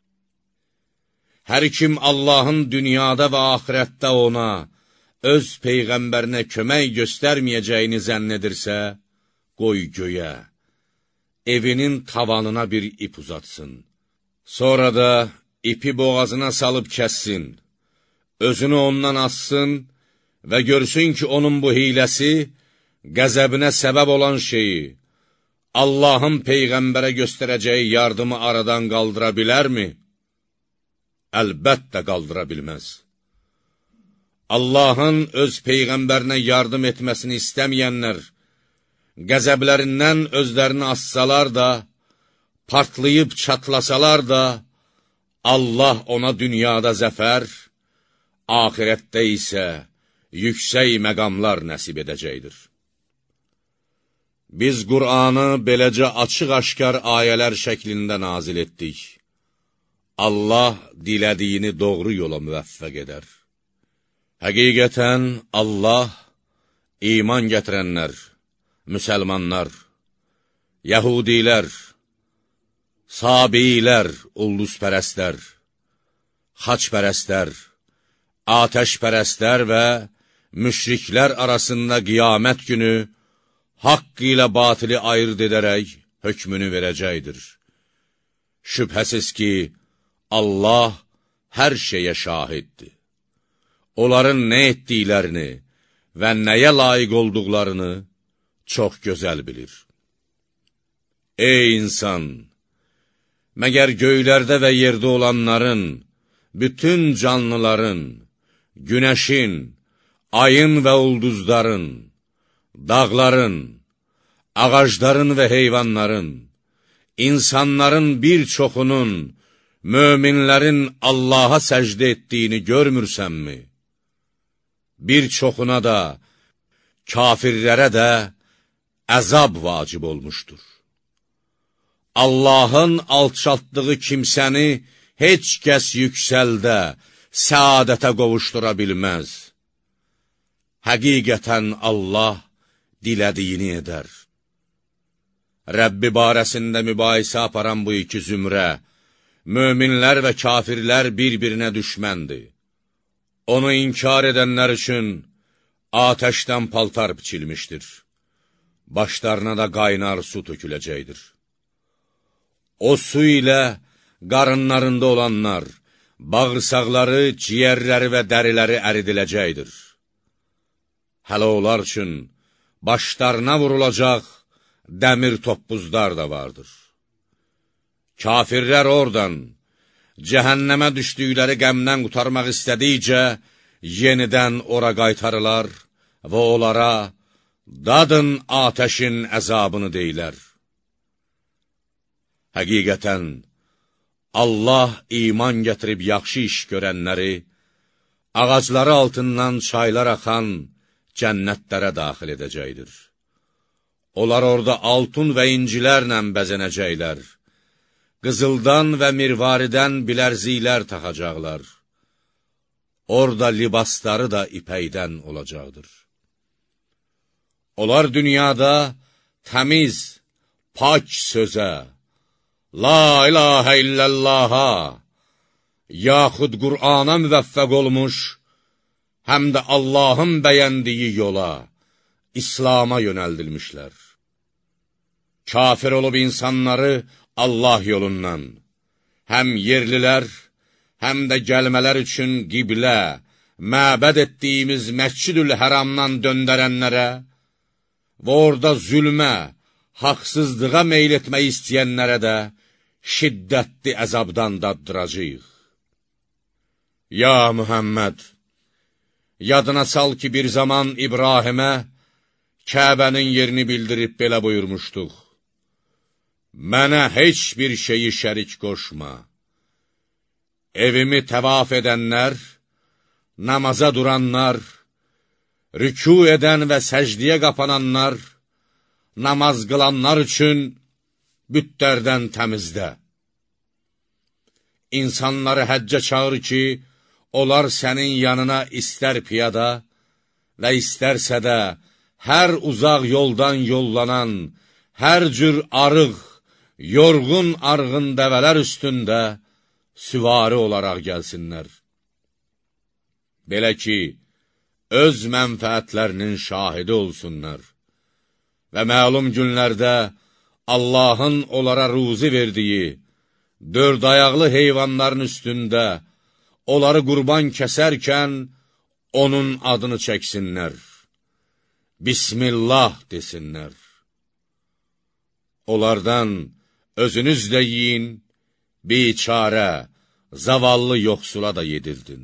Hər kim Allahın dünyada və axirətdə ona, öz Peyğəmbərinə kömək göstərməyəcəyini zənn edirsə, qoy göyə, evinin tavanına bir ip uzatsın. Sonra da ipi boğazına salıb kəssin, özünü ondan assın və görsün ki, onun bu hiləsi, qəzəbinə səbəb olan şeyi, Allahın Peyğəmbərə göstərəcəyi yardımı aradan qaldıra bilərmi? Əlbəttə qaldıra bilməz. Allahın öz Peyğəmbərinə yardım etməsini istəməyənlər, qəzəblərindən özlərini assalar da, partlayıb çatlasalar da, Allah ona dünyada zəfər, axirətdə isə yüksək məqamlar nəsib edəcəkdir. Biz Qur'anı beləcə açıq-aşkar ayələr şəklində nazil etdik. Allah dilədiyini doğru yola müvəffəq edər. Həqiqətən Allah iman gətirənlər, müsəlmanlar, yəhudilər, sabilər, ulduzpərəstlər, xaçpərəstlər, atəşpərəstlər və müşriklər arasında qiyamət günü haqq ilə batili ayırt edərək hökmünü verəcəkdir. Şübhəsiz ki, Allah hər şeyə şahiddir. Onların nə etdiklərini və nəyə layiq olduqlarını çox gözəl bilir. Ey insan! Məgər göylərdə və yerdə olanların, bütün canlıların, günəşin, ayın və ulduzların, dağların, ağacların və heyvanların, insanların bir çoxunun, möminlərin Allaha səcdə etdiyini görmürsənmi? Bir çoxuna da, kafirlərə də əzab vacib olmuşdur. Allahın alçaltdığı kimsəni heç kəs yüksəldə, səadətə qovuşdura bilməz. Həqiqətən Allah dilədiyini edər. Rəbbi barəsində mübahisə aparan bu iki zümrə, möminlər və kafirlər bir-birinə düşməndir. Onu inkar edənlər üçün atəşdən paltar biçilmişdir. Başlarına da qaynar su töküləcəkdir. O su ilə qarınlarında olanlar, bağırsaqları, ciyərləri və dəriləri əridiləcəkdir. Hələ onlar üçün başlarına vurulacaq dəmir toppuzlar da vardır. Kafirlər oradan, cəhənnəmə düşdükləri qəmdən qutarmaq istədikcə, yenidən ora qaytarılar və onlara, dadın atəşin əzabını deyilər. Həqiqətən, Allah iman gətirib yaxşı iş görənləri, ağacları altından çaylar axan cənnətlərə daxil edəcəkdir. Onlar orada altun və incilərlə bəzənəcəklər, qızıldan və mirvaridən bilərziklər taxacaqlar. Orada libasları da ipəkdən olacaqdır. Onlar dünyada təmiz, pak sözə, La ilahə illəllaha, yaxud Qur'ana müvəffəq olmuş, həm də Allahın bəyəndiyi yola, İslama yönəldilmişlər. Kafir olub insanları Allah yolundan, həm yerlilər, həm də gəlmələr üçün qiblə, məbəd etdiyimiz Məscid-ül Həramdan döndərənlərə və orada zülmə, haqsızlığa meyl etmək istəyənlərə də şiddətli əzabdan daddıracaq. Ya Mühəmməd, yadına sal ki, bir zaman İbrahimə Kəbənin yerini bildirib belə buyurmuşduq. Mənə heç bir şeyi şərik qoşma. evimi təvaf edənlər, namaza duranlar, rükû edən və səcdiyə qapananlar, namaz qılanlar üçün bütlərdən təmizdə. İnsanları həccə çağır ki, onlar sənin yanına istər piyada və istərsə də hər uzaq yoldan yollanan, hər cür arıq, yorğun arğın dəvələr üstündə süvari olaraq gəlsinlər. Belə ki, öz mənfəətlərinin şahidi olsunlar və məlum günlərdə Allahın onlara ruzi verdiyi dörd ayaqlı heyvanların üstündə onları qurban kəsərkən onun adını çəksinlər. Bismillah desinlər. Onlardan özünüz də yiyin, biçarə, zavallı yoxsula da yedirdin.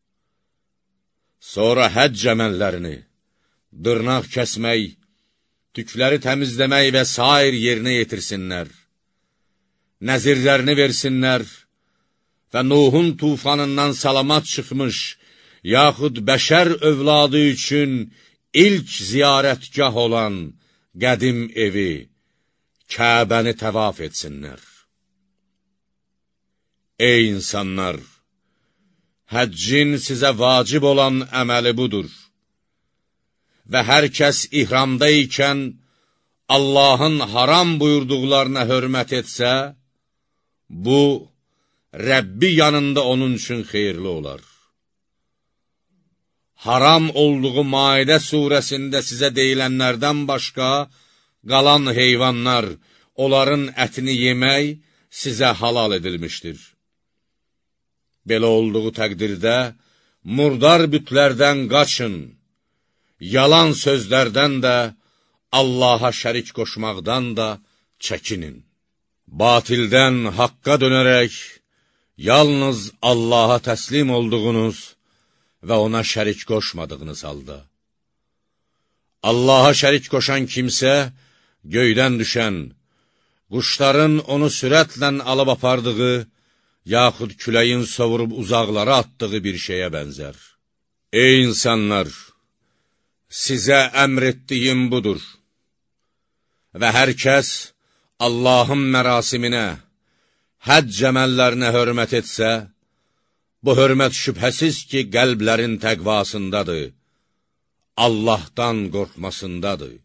Sonra həcc əməllərini, dırnaq kəsmək, tükləri təmizləmək və sair yerinə yetirsinlər. Nəzirlərini versinlər və Nuhun tufanından salamat çıxmış, yaxud bəşər övladı üçün ilk ziyarətgah olan qədim evi, Kəbəni təvaf etsinlər. Ey insanlar! Həccin sizə vacib olan əməli budur. Və hər kəs ihramda ikən Allahın haram buyurduqlarına hörmət etsə, bu, Rəbbi yanında onun üçün xeyirli olar. Haram olduğu Maidə surəsində sizə deyilənlərdən başqa, qalan heyvanlar, onların ətini yemək sizə halal edilmişdir. Belə olduğu təqdirdə, murdar bütlərdən qaçın, yalan sözlərdən də, Allaha şərik qoşmaqdan da çəkinin. Batildən haqqa dönərək, yalnız Allaha təslim olduğunuz və ona şərik qoşmadığınız halda. Allaha şərik qoşan kimsə, göydən düşən, quşların onu sürətlə alıb apardığı, yaxud küləyin sovurub uzaqlara atdığı bir şeyə bənzər. Ey insanlar! Sizə əmr etdiyim budur. Və hər kəs Allahın mərasiminə, həcc əməllərinə hörmət etsə, bu hörmət şübhəsiz ki, qəlblərin təqvasındadır, Allahdan qorxmasındadır.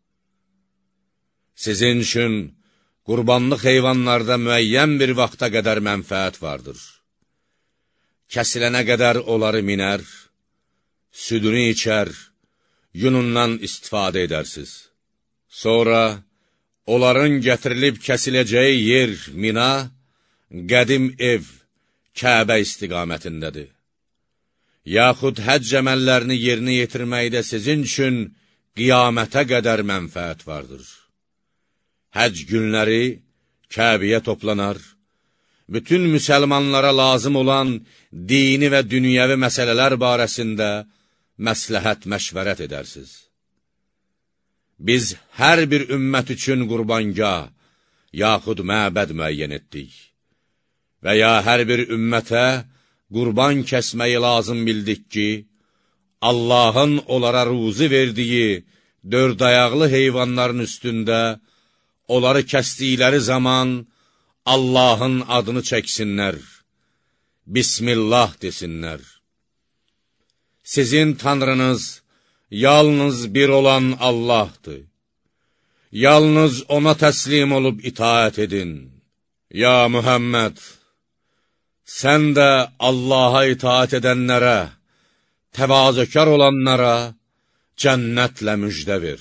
Sizin üçün qurbanlıq heyvanlarda müəyyən bir vaxta qədər mənfəət vardır. Kəsilənə qədər onları minər, südünü içər, yunundan istifadə edərsiz. Sonra onların gətirilib kəsiləcəyi yer, Mina, qədim ev, Kəbə istiqamətindədir. Yaxud həcc əməllərini yerinə yetirməkdə sizin üçün qiyamətə qədər mənfəət vardır. Həcc günləri Kəbəyə toplanar, bütün müsəlmanlara lazım olan dini və dünyəvi məsələlər barəsində məsləhət məşvərət edərsiz. Biz hər bir ümmət üçün qurbangah, yaxud məbəd müəyyən etdik və ya hər bir ümmətə qurban kəsməyi lazım bildik ki, Allahın onlara ruzi verdiyi dörd ayaqlı heyvanların üstündə onları kəsdikləri zaman Allahın adını çəksinlər, Bismillah desinlər. Sizin Tanrınız yalnız bir olan Allahdır. Yalnız ona təslim olub itaət edin. Ya Muhammed, sən də Allaha itaət edənlərə, təvazökar olanlara cənnətlə müjdə ver.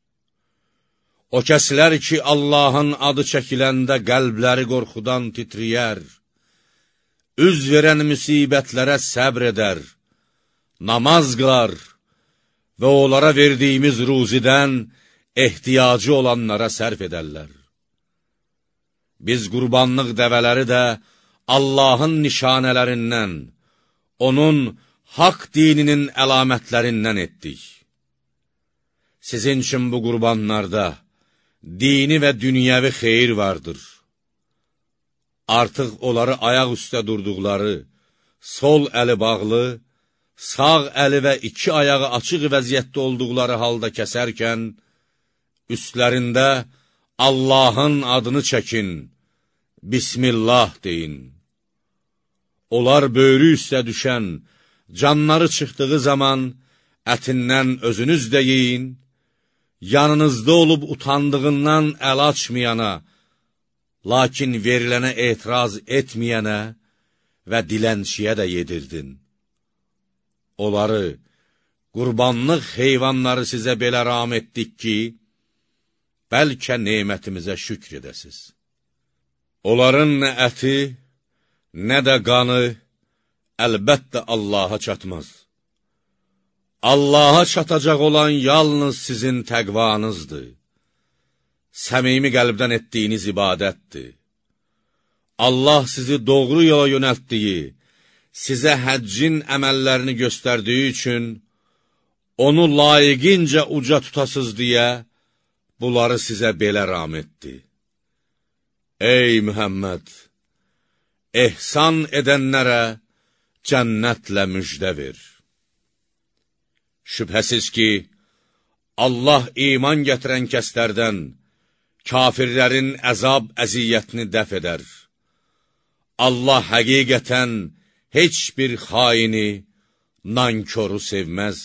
O kəslər ki, Allahın adı çəkiləndə qəlbləri qorxudan titriyər, üz verən müsibətlərə səbr edər, namaz qılar və onlara verdiyimiz ruzidən ehtiyacı olanlara sərf edərlər. Biz qurbanlıq dəvələri də Allahın nişanələrindən, onun haqq dininin əlamətlərindən etdik. Sizin üçün bu qurbanlarda dini və dünyəvi xeyir vardır. artıq onları ayaq üstə durduqları, sol əli bağlı, sağ əli və iki ayağı açıq vəziyyətdə olduqları halda kəsərkən, üstlərində Allahın adını çəkin, Bismillah deyin. Onlar böyrü üstə düşən, canları çıxdığı zaman ətindən özünüz də yeyin, yanınızda olub utandığından əl açmayana, lakin verilənə etiraz etməyənə və dilənçiyə də yedirdin. Onları, qurbanlıq heyvanları sizə belə ram etdik ki, bəlkə nemətimizə şükr edəsiz. Onların nə əti, nə də qanı, əlbəttə Allaha çatmaz. Allaha çatacaq olan yalnız sizin təqvanızdır. Səmimi qəlbdən etdiyiniz ibadətdir. Allah sizi doğru yola yönəltdiyi, sizə həccin əməllərini göstərdiyi üçün, onu layiqincə uca tutasız deyə, bunları sizə belə ram etdi. Ey Mühəmməd! ehsan edənlərə cənnətlə müjdə ver. Şübhəsiz ki, Allah iman gətirən kəslərdən kafirlərin əzab əziyyətini dəf edər. Allah həqiqətən heç bir xaini, nanköru sevməz.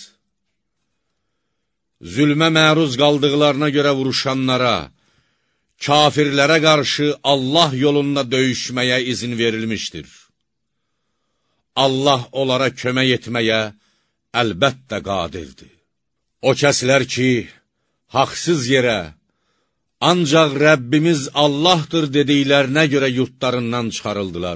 Zülmə məruz qaldıqlarına görə vuruşanlara, kafirlərə qarşı Allah yolunda döyüşməyə izin verilmişdir. Allah onlara kömək etməyə əlbəttə qadirdir. O kəslər ki, haqsız yerə, ancaq Rəbbimiz Allahdır dediklərinə görə yurtlarından çıxarıldılar.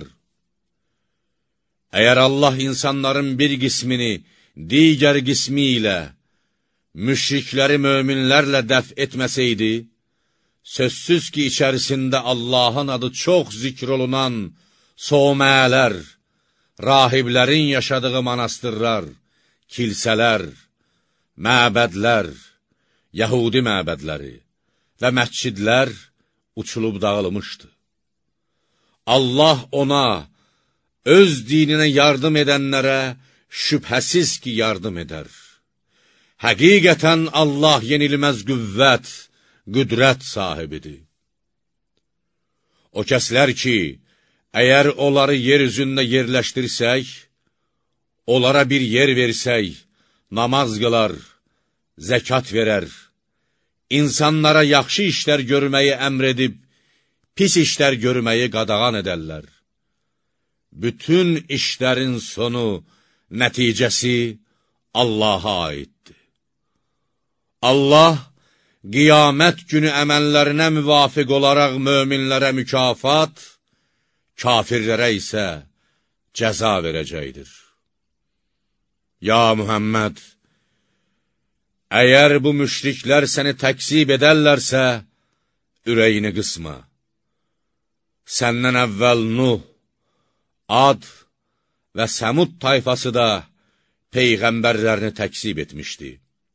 Əgər Allah insanların bir qismini digər qismi ilə, müşrikləri möminlərlə dəf etməsəydi, sözsüz ki, içərisində Allahın adı çox zikr olunan somələr, rahiblərin yaşadığı manastırlar, kilsələr, məbədlər, yəhudi məbədləri və məscidlər uçulub dağılmışdı. Allah ona, öz dininə yardım edənlərə şübhəsiz ki, yardım edər. Həqiqətən Allah yenilməz qüvvət, qüdrət sahibidir. O kəslər ki, əgər onları yer üzündə yerləşdirsək, onlara bir yer versək, namaz qılar, zəkat verər, insanlara yaxşı işlər görməyi əmr edib, pis işlər görməyi qadağan edərlər. Bütün işlərin sonu, nəticəsi Allaha aiddir. Allah, qiyamət günü əməllərinə müvafiq olaraq möminlərə mükafat, kafirlərə isə cəza verəcəkdir. Ya Mühəmməd, əgər bu müşriklər səni təksib edərlərsə, ürəyini qısma. Səndən əvvəl Nuh, Ad və Səmud tayfası da peyğəmbərlərini təksib etmişdi.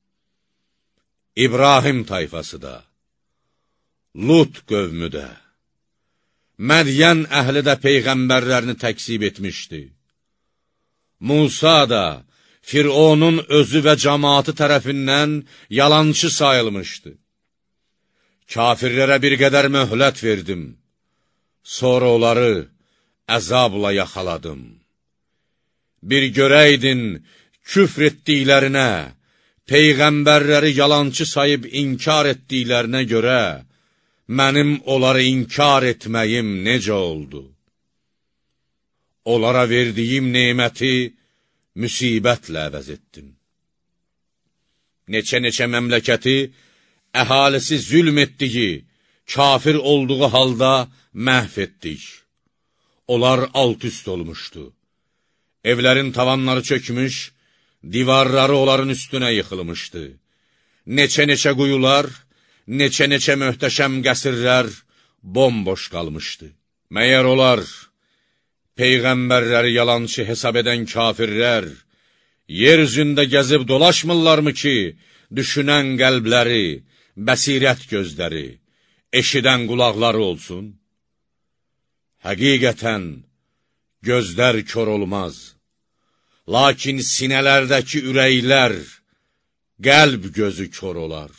İbrahim tayfası da, Lut qövmü də, Mədyən əhli də peyğəmbərlərini təksib etmişdi. Musa da, Fironun özü və cəmaatı tərəfindən yalançı sayılmışdı. Kafirlərə bir qədər möhlət verdim, sonra onları əzabla yaxaladım. Bir görəydin küfr etdiklərinə, peyğəmbərləri yalançı sayıb inkar etdiklərinə görə, mənim onları inkar etməyim necə oldu? Onlara verdiyim neməti müsibətlə əvəz etdim. Neçə-neçə məmləkəti əhalisi zülm etdiyi, kafir olduğu halda məhv etdik. Onlar alt-üst olmuşdu. Evlərin tavanları çökmüş, divarları onların üstünə yıxılmışdı. Neçə-neçə quyular, neçə-neçə möhtəşəm qəsrlər bomboş qalmışdı. Məyər olar, peyğəmbərləri yalançı hesab edən kafirlər, yer üzündə gəzib dolaşmırlarmı ki, düşünən qəlbləri, bəsirət gözləri, eşidən qulaqları olsun? Həqiqətən, gözlər kör olmaz. Lakin sinələrdəki ürəklər, qəlb gözü kör olar.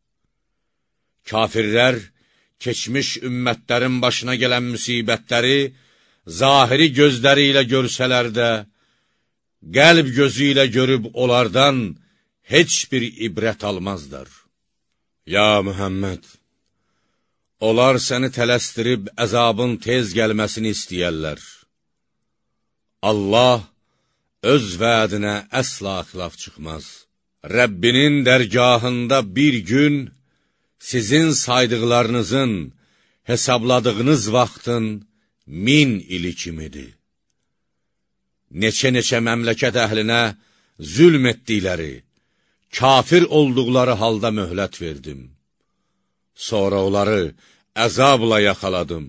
Kafirlər, keçmiş ümmətlərin başına gələn müsibətləri, zahiri gözləri ilə görsələr də, qəlb gözü ilə görüb onlardan heç bir ibrət almazlar. Ya Mühəmməd, onlar səni tələsdirib əzabın tez gəlməsini istəyərlər. Allah öz vədinə əsla xilaf çıxmaz. Rəbbinin dərgahında bir gün sizin saydıqlarınızın, hesabladığınız vaxtın min ili kimidir. Neçə-neçə məmləkət əhlinə zülm etdikləri, kafir olduqları halda möhlət verdim. Sonra onları əzabla yaxaladım.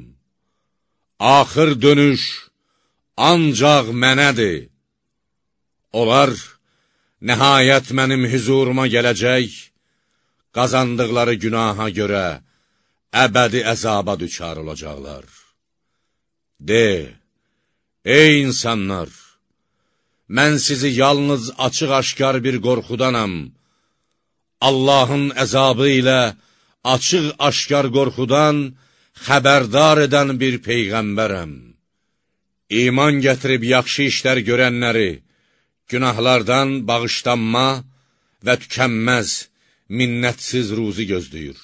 Axır dönüş ancaq mənədir. Onlar nəhayət mənim hüzuruma gələcək, qazandıqları günaha görə əbədi əzaba düçar olacaqlar. De, ey insanlar, mən sizi yalnız açıq-aşkar bir qorxudanam, Allahın əzabı ilə açıq-aşkar qorxudan xəbərdar edən bir peyğəmbərəm. İman gətirib yaxşı işlər görənləri, günahlardan bağışlanma və tükənməz, minnətsiz ruzi gözləyir.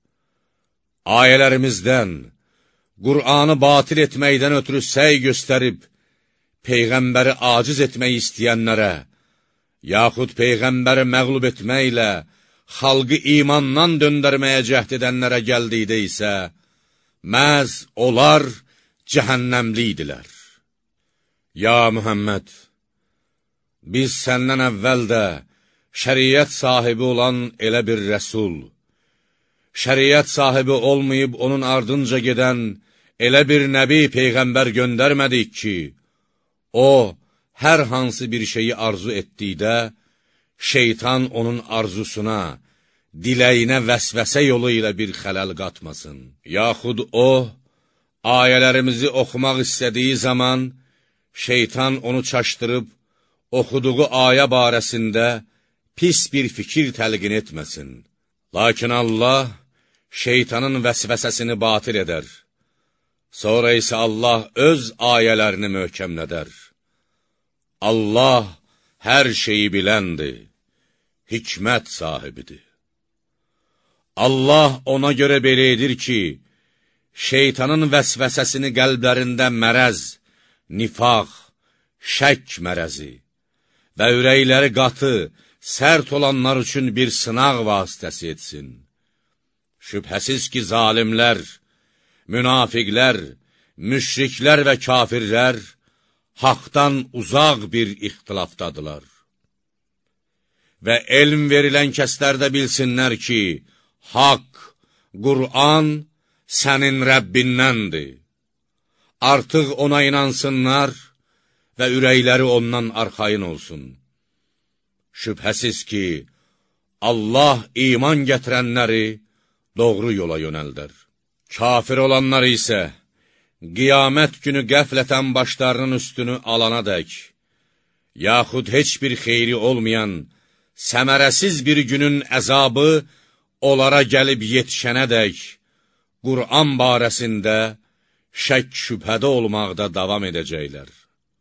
Ayələrimizdən, Qur'anı batil etməkdən ötürü səy göstərib, Peyğəmbəri aciz etmək istəyənlərə, yaxud Peyğəmbəri məğlub etməklə, xalqı imandan döndərməyə cəhd edənlərə gəldikdə isə, məhz onlar cəhənnəmliydilər. Ya Mühəmməd, biz səndən əvvəl də şəriət sahibi olan elə bir rəsul, şəriət sahibi olmayıb onun ardınca gedən elə bir nəbi peyğəmbər göndərmədik ki, o, hər hansı bir şeyi arzu etdikdə, şeytan onun arzusuna, diləyinə vəsvəsə yolu ilə bir xələl qatmasın. Yaxud o, ayələrimizi oxumaq istədiyi zaman, şeytan onu çaşdırıb, oxuduğu ayə barəsində pis bir fikir təlqin etməsin. Lakin Allah şeytanın vəsvəsəsini batil edər. Sonra isə Allah öz ayələrini möhkəmlədər. Allah hər şeyi biləndir, hikmət sahibidir. Allah ona görə belə edir ki, şeytanın vəsvəsəsini qəlblərində mərəz, nifaq, şək mərəzi və ürəkləri qatı, sərt olanlar üçün bir sınaq vasitəsi etsin. Şübhəsiz ki, zalimlər, münafiqlər, müşriklər və kafirlər haqdan uzaq bir ixtilafdadılar. Və elm verilən kəslər də bilsinlər ki, haqq, Qur'an sənin Rəbbindəndir. Artıq ona inansınlar və ürəkləri ondan arxayın olsun. Şübhəsiz ki, Allah iman gətirənləri doğru yola yönəldər. Kafir olanlar isə, qiyamət günü qəflətən başlarının üstünü alana dək, yaxud heç bir xeyri olmayan, səmərəsiz bir günün əzabı onlara gəlib yetişənə dək, Qur'an barəsində şək şübhədə olmaqda davam edəcəklər.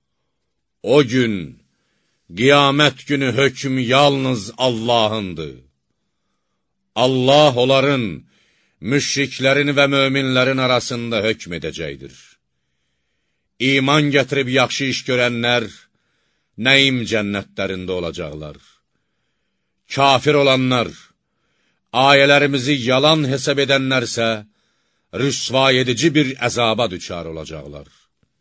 O gün, qiyamət günü hökm yalnız Allahındır. Allah onların, müşriklərin və möminlərin arasında hökm edəcəkdir. İman gətirib yaxşı iş görənlər, nəyim cənnətlərində olacaqlar. Kafir olanlar, ayələrimizi yalan hesab edənlərsə, rüsva edici bir əzaba düçar olacaqlar.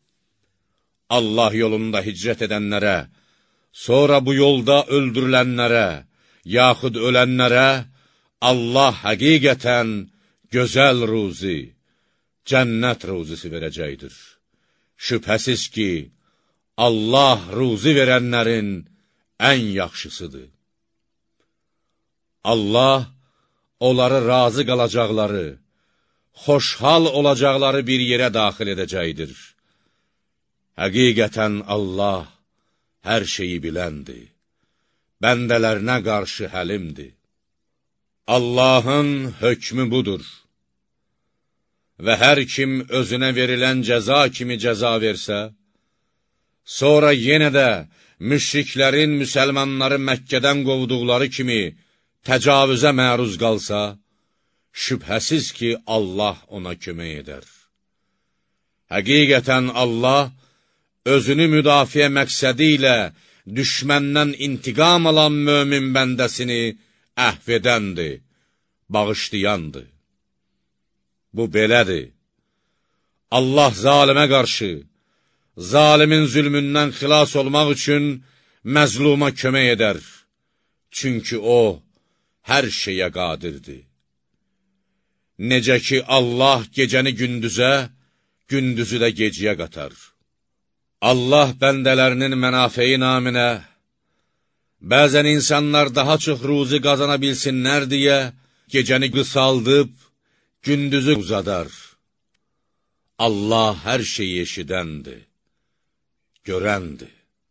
Allah yolunda hicrət edənlərə, sonra bu yolda öldürülənlərə, yaxud ölənlərə, Allah həqiqətən gözəl ruzi, cənnət ruzisi verəcəkdir. Şübhəsiz ki, Allah ruzi verənlərin ən yaxşısıdır. Allah onları razı qalacaqları, xoşhal olacaqları bir yerə daxil edəcəkdir. Həqiqətən Allah hər şeyi biləndir, bəndələrinə qarşı həlimdir. Allahın hökmü budur və hər kim özünə verilən cəza kimi cəza versə, sonra yenə də müşriklərin müsəlmanları Məkkədən qovduqları kimi təcavüzə məruz qalsa, şübhəsiz ki, Allah ona kömək edər. Həqiqətən Allah özünü müdafiə məqsədi ilə düşməndən intiqam alan mömin bəndəsini əhv edəndir, bağışlayandır. Bu belədir. Allah zalimə qarşı, zalimin zülmündən xilas olmaq üçün məzluma kömək edər. Çünki o, hər şeyə qadirdir. Necə ki, Allah gecəni gündüzə, gündüzü də geciyə qatar. Allah bəndələrinin mənafeyi naminə, bəzən insanlar daha çox ruzi qazana bilsinlər deyə, gecəni qısaldıb, gündüzü uzadar. Allah hər şeyi eşidəndir, görəndir.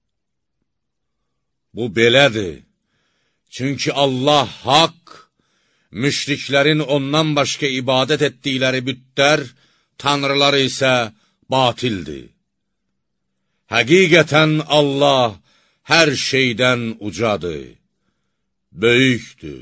Bu belədir, çünki Allah haqq, müşriklərin ondan başqa ibadət etdikləri bütlər, tanrıları isə batildir. Həqiqətən Allah hər şeydən ucadır, böyükdür.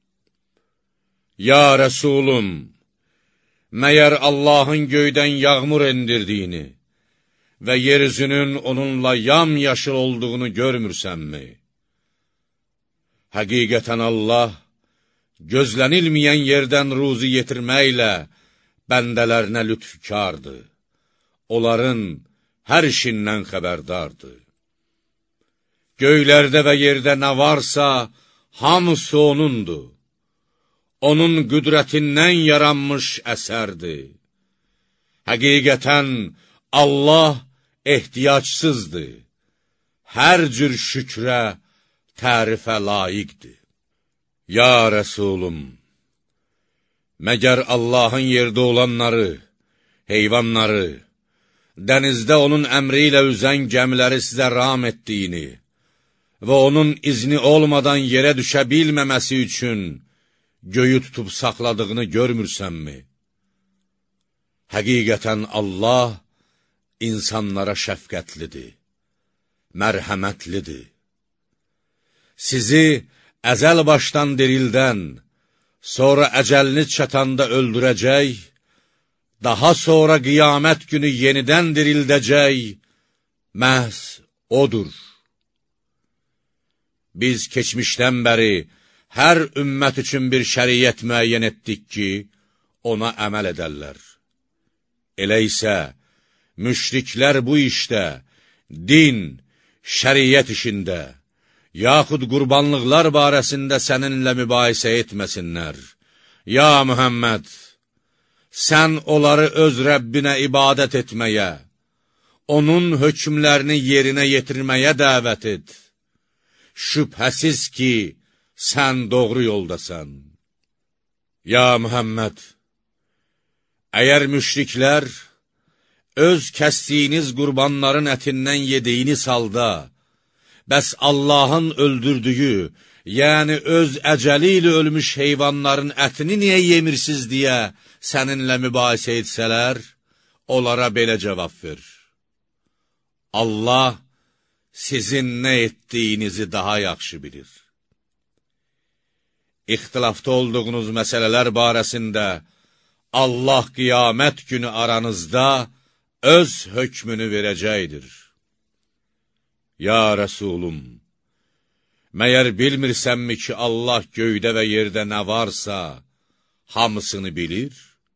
Ya Rəsulum, məyər Allahın göydən yağmur endirdiyini və yeryüzünün onunla yamyaşıl olduğunu görmürsənmi? Həqiqətən Allah, gözlənilməyən yerdən ruzi yetirməklə bəndələrinə lütfkardır. Onların hər işindən xəbərdardır. Göylərdə və yerdə nə varsa, hamısı O'nundur. Onun qüdrətindən yaranmış əsərdir. Həqiqətən Allah ehtiyacsızdır. Hər cür şükrə, tərifə layiqdir. Ya Rəsulum, məgər Allahın yerdə olanları, heyvanları, dənizdə onun əmri ilə üzən gəmiləri sizə ram etdiyini və onun izni olmadan yerə düşə bilməməsi üçün göyü tutub saxladığını görmürsənmi? Həqiqətən Allah insanlara şəfqətlidir, mərhəmətlidir. Sizi əzəl başdan dirildən, sonra əcəliniz çatanda öldürəcək, daha sonra qiyamət günü yenidən dirildəcək, məhz O'dur. Biz keçmişdən bəri hər ümmət üçün bir şəriət müəyyən etdik ki, ona əməl edərlər. Elə isə, müşriklər bu işdə, din, şəriət işində, yaxud qurbanlıqlar barəsində səninlə mübahisə etməsinlər. Ya Mühəmməd, sən onları öz Rəbbinə ibadət etməyə, onun hökmlərini yerinə yetirməyə dəvət et. Şübhəsiz ki, sən doğru yoldasan. Ya Mühəmməd, əgər müşriklər öz kəsdiyiniz qurbanların ətindən yediyiniz halda, bəs Allahın öldürdüyü, yəni öz əcəli ilə ölmüş heyvanların ətini niyə yemirsiz deyə səninlə mübahisə etsələr, onlara belə cavab ver. Allah sizin nə etdiyinizi daha yaxşı bilir. İxtilafda olduğunuz məsələlər barəsində Allah qiyamət günü aranızda öz hökmünü verəcəkdir. Ya Rəsulum, məyər bilmirsənmi ki, Allah göydə və yerdə nə varsa, hamısını bilir?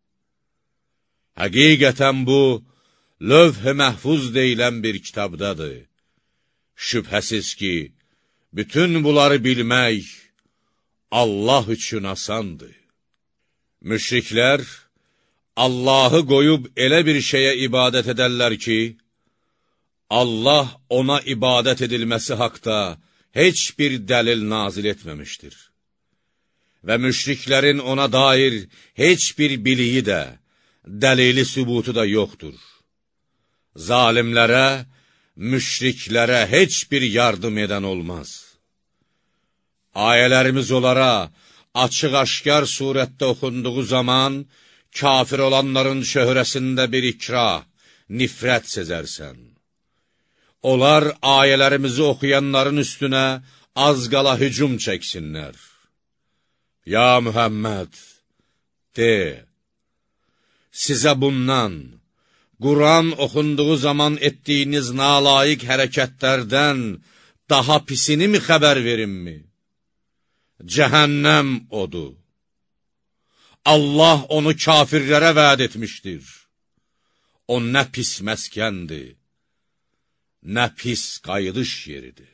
Həqiqətən bu, lövh-i məhfuz deyilən bir kitabdadır. Şübhəsiz ki, bütün bunları bilmək Allah üçün asandır. Müşriklər Allahı qoyub elə bir şeyə ibadət edərlər ki, Allah ona ibadət edilməsi haqda heç bir dəlil nazil etməmişdir. Və müşriklərin ona dair heç bir biliyi də, dəlili sübutu da yoxdur. Zalimlərə, müşriklərə heç bir yardım edən olmaz. Ayələrimiz onlara açıq-aşkar surətdə oxunduğu zaman, kafir olanların şöhrəsində bir ikrah, nifrət sezərsən. Onlar ayələrimizi oxuyanların üstünə az qala hücum çəksinlər. Ya Mühəmməd, de, sizə bundan, Quran oxunduğu zaman etdiyiniz nalayiq hərəkətlərdən daha pisini mi xəbər verimmi? Cəhənnəm odur. Allah onu kafirlərə vəd etmişdir. O nə pis məskəndir, nə pis qayıdış yeridir.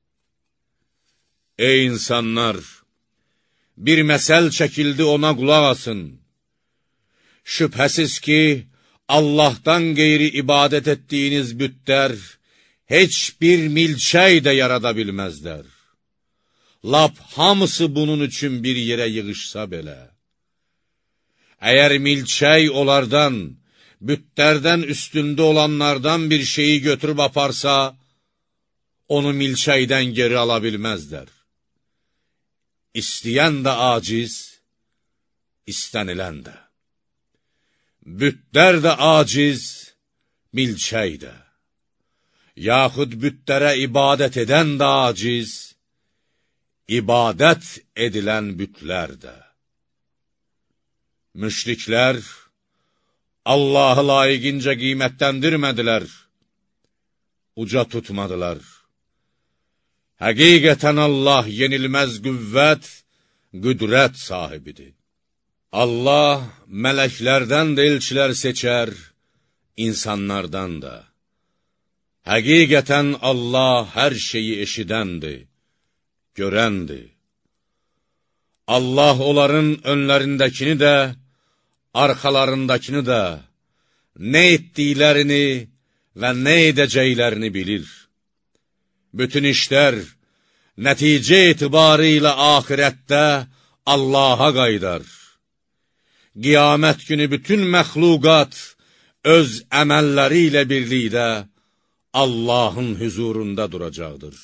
Ey insanlar! Bir məsəl çəkildi ona qulaq asın. Şübhəsiz ki, Allahdan qeyri ibadət etdiyiniz bütlər heç bir milçək də yarada bilməzlər. Lap hamısı bunun üçün bir yerə yığışsa belə. Əgər milçək onlardan, bütlərdən üstündə olanlardan bir şeyi götürüb aparsa, onu milçəkdən geri ala bilməzlər. İstəyən də aciz, istənilən də. Bütlər də aciz, milçək də. Yaxud bütlərə ibadət edən də aciz, ibadət edilən bütlər də. Müşriklər Allahı layiqincə qiymətləndirmədilər, uca tutmadılar. Həqiqətən Allah yenilməz qüvvət, qüdrət sahibidir. Allah mələklərdən də elçilər seçər, insanlardan da. Həqiqətən Allah hər şeyi eşidəndir, görəndir. Allah onların önlərindəkini də, arxalarındakini də, nə etdiklərini və nə edəcəklərini bilir. Bütün işlər, nəticə etibarı ilə axirətdə Allaha qaydar. Qiyamət günü bütün məxluqat öz əməlləri ilə birlikdə Allahın hüzurunda duracaqdır.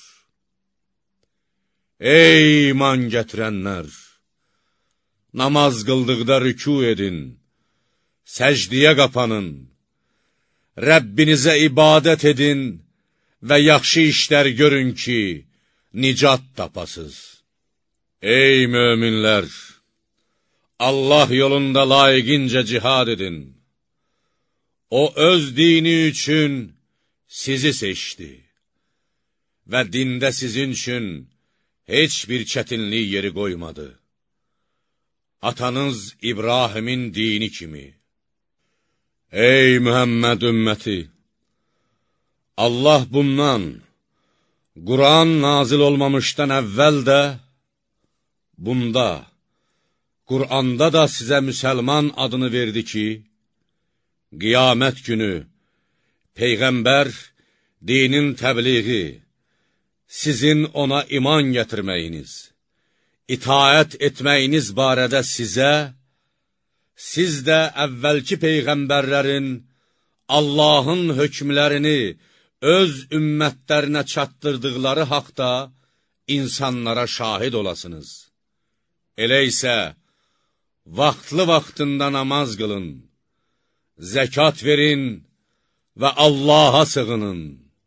Ey iman gətirənlər! Namaz qıldıqda rükû edin, səcdiyə qapanın, Rəbbinizə ibadət edin və yaxşı işlər görün ki, nicat tapasız. Ey möminlər! Allah yolunda layiqincə cihad edin. O öz dini üçün sizi seçdi və dində sizin üçün heç bir çətinlik yeri qoymadı. Atanız İbrahimin dini kimi. Ey Mühəmməd ümməti! Allah bundan, Quran nazil olmamışdan əvvəl də, bunda, Quranda da sizə müsəlman adını verdi ki, qiyamət günü, Peyğəmbər, dinin təbliği, sizin ona iman gətirməyiniz, itaət etməyiniz barədə sizə, siz də əvvəlki Peyğəmbərlərin Allahın hökmlərini öz ümmətlərinə çatdırdıqları haqda insanlara şahid olasınız. Elə isə, vaxtlı-vaxtında namaz qılın, zəkat verin və Allaha sığının.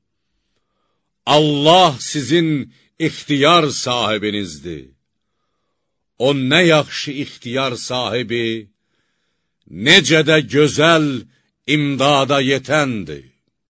Allah sizin ixtiyar sahibinizdir. O nə yaxşı ixtiyar sahibi, necə də gözəl imdada yetəndir.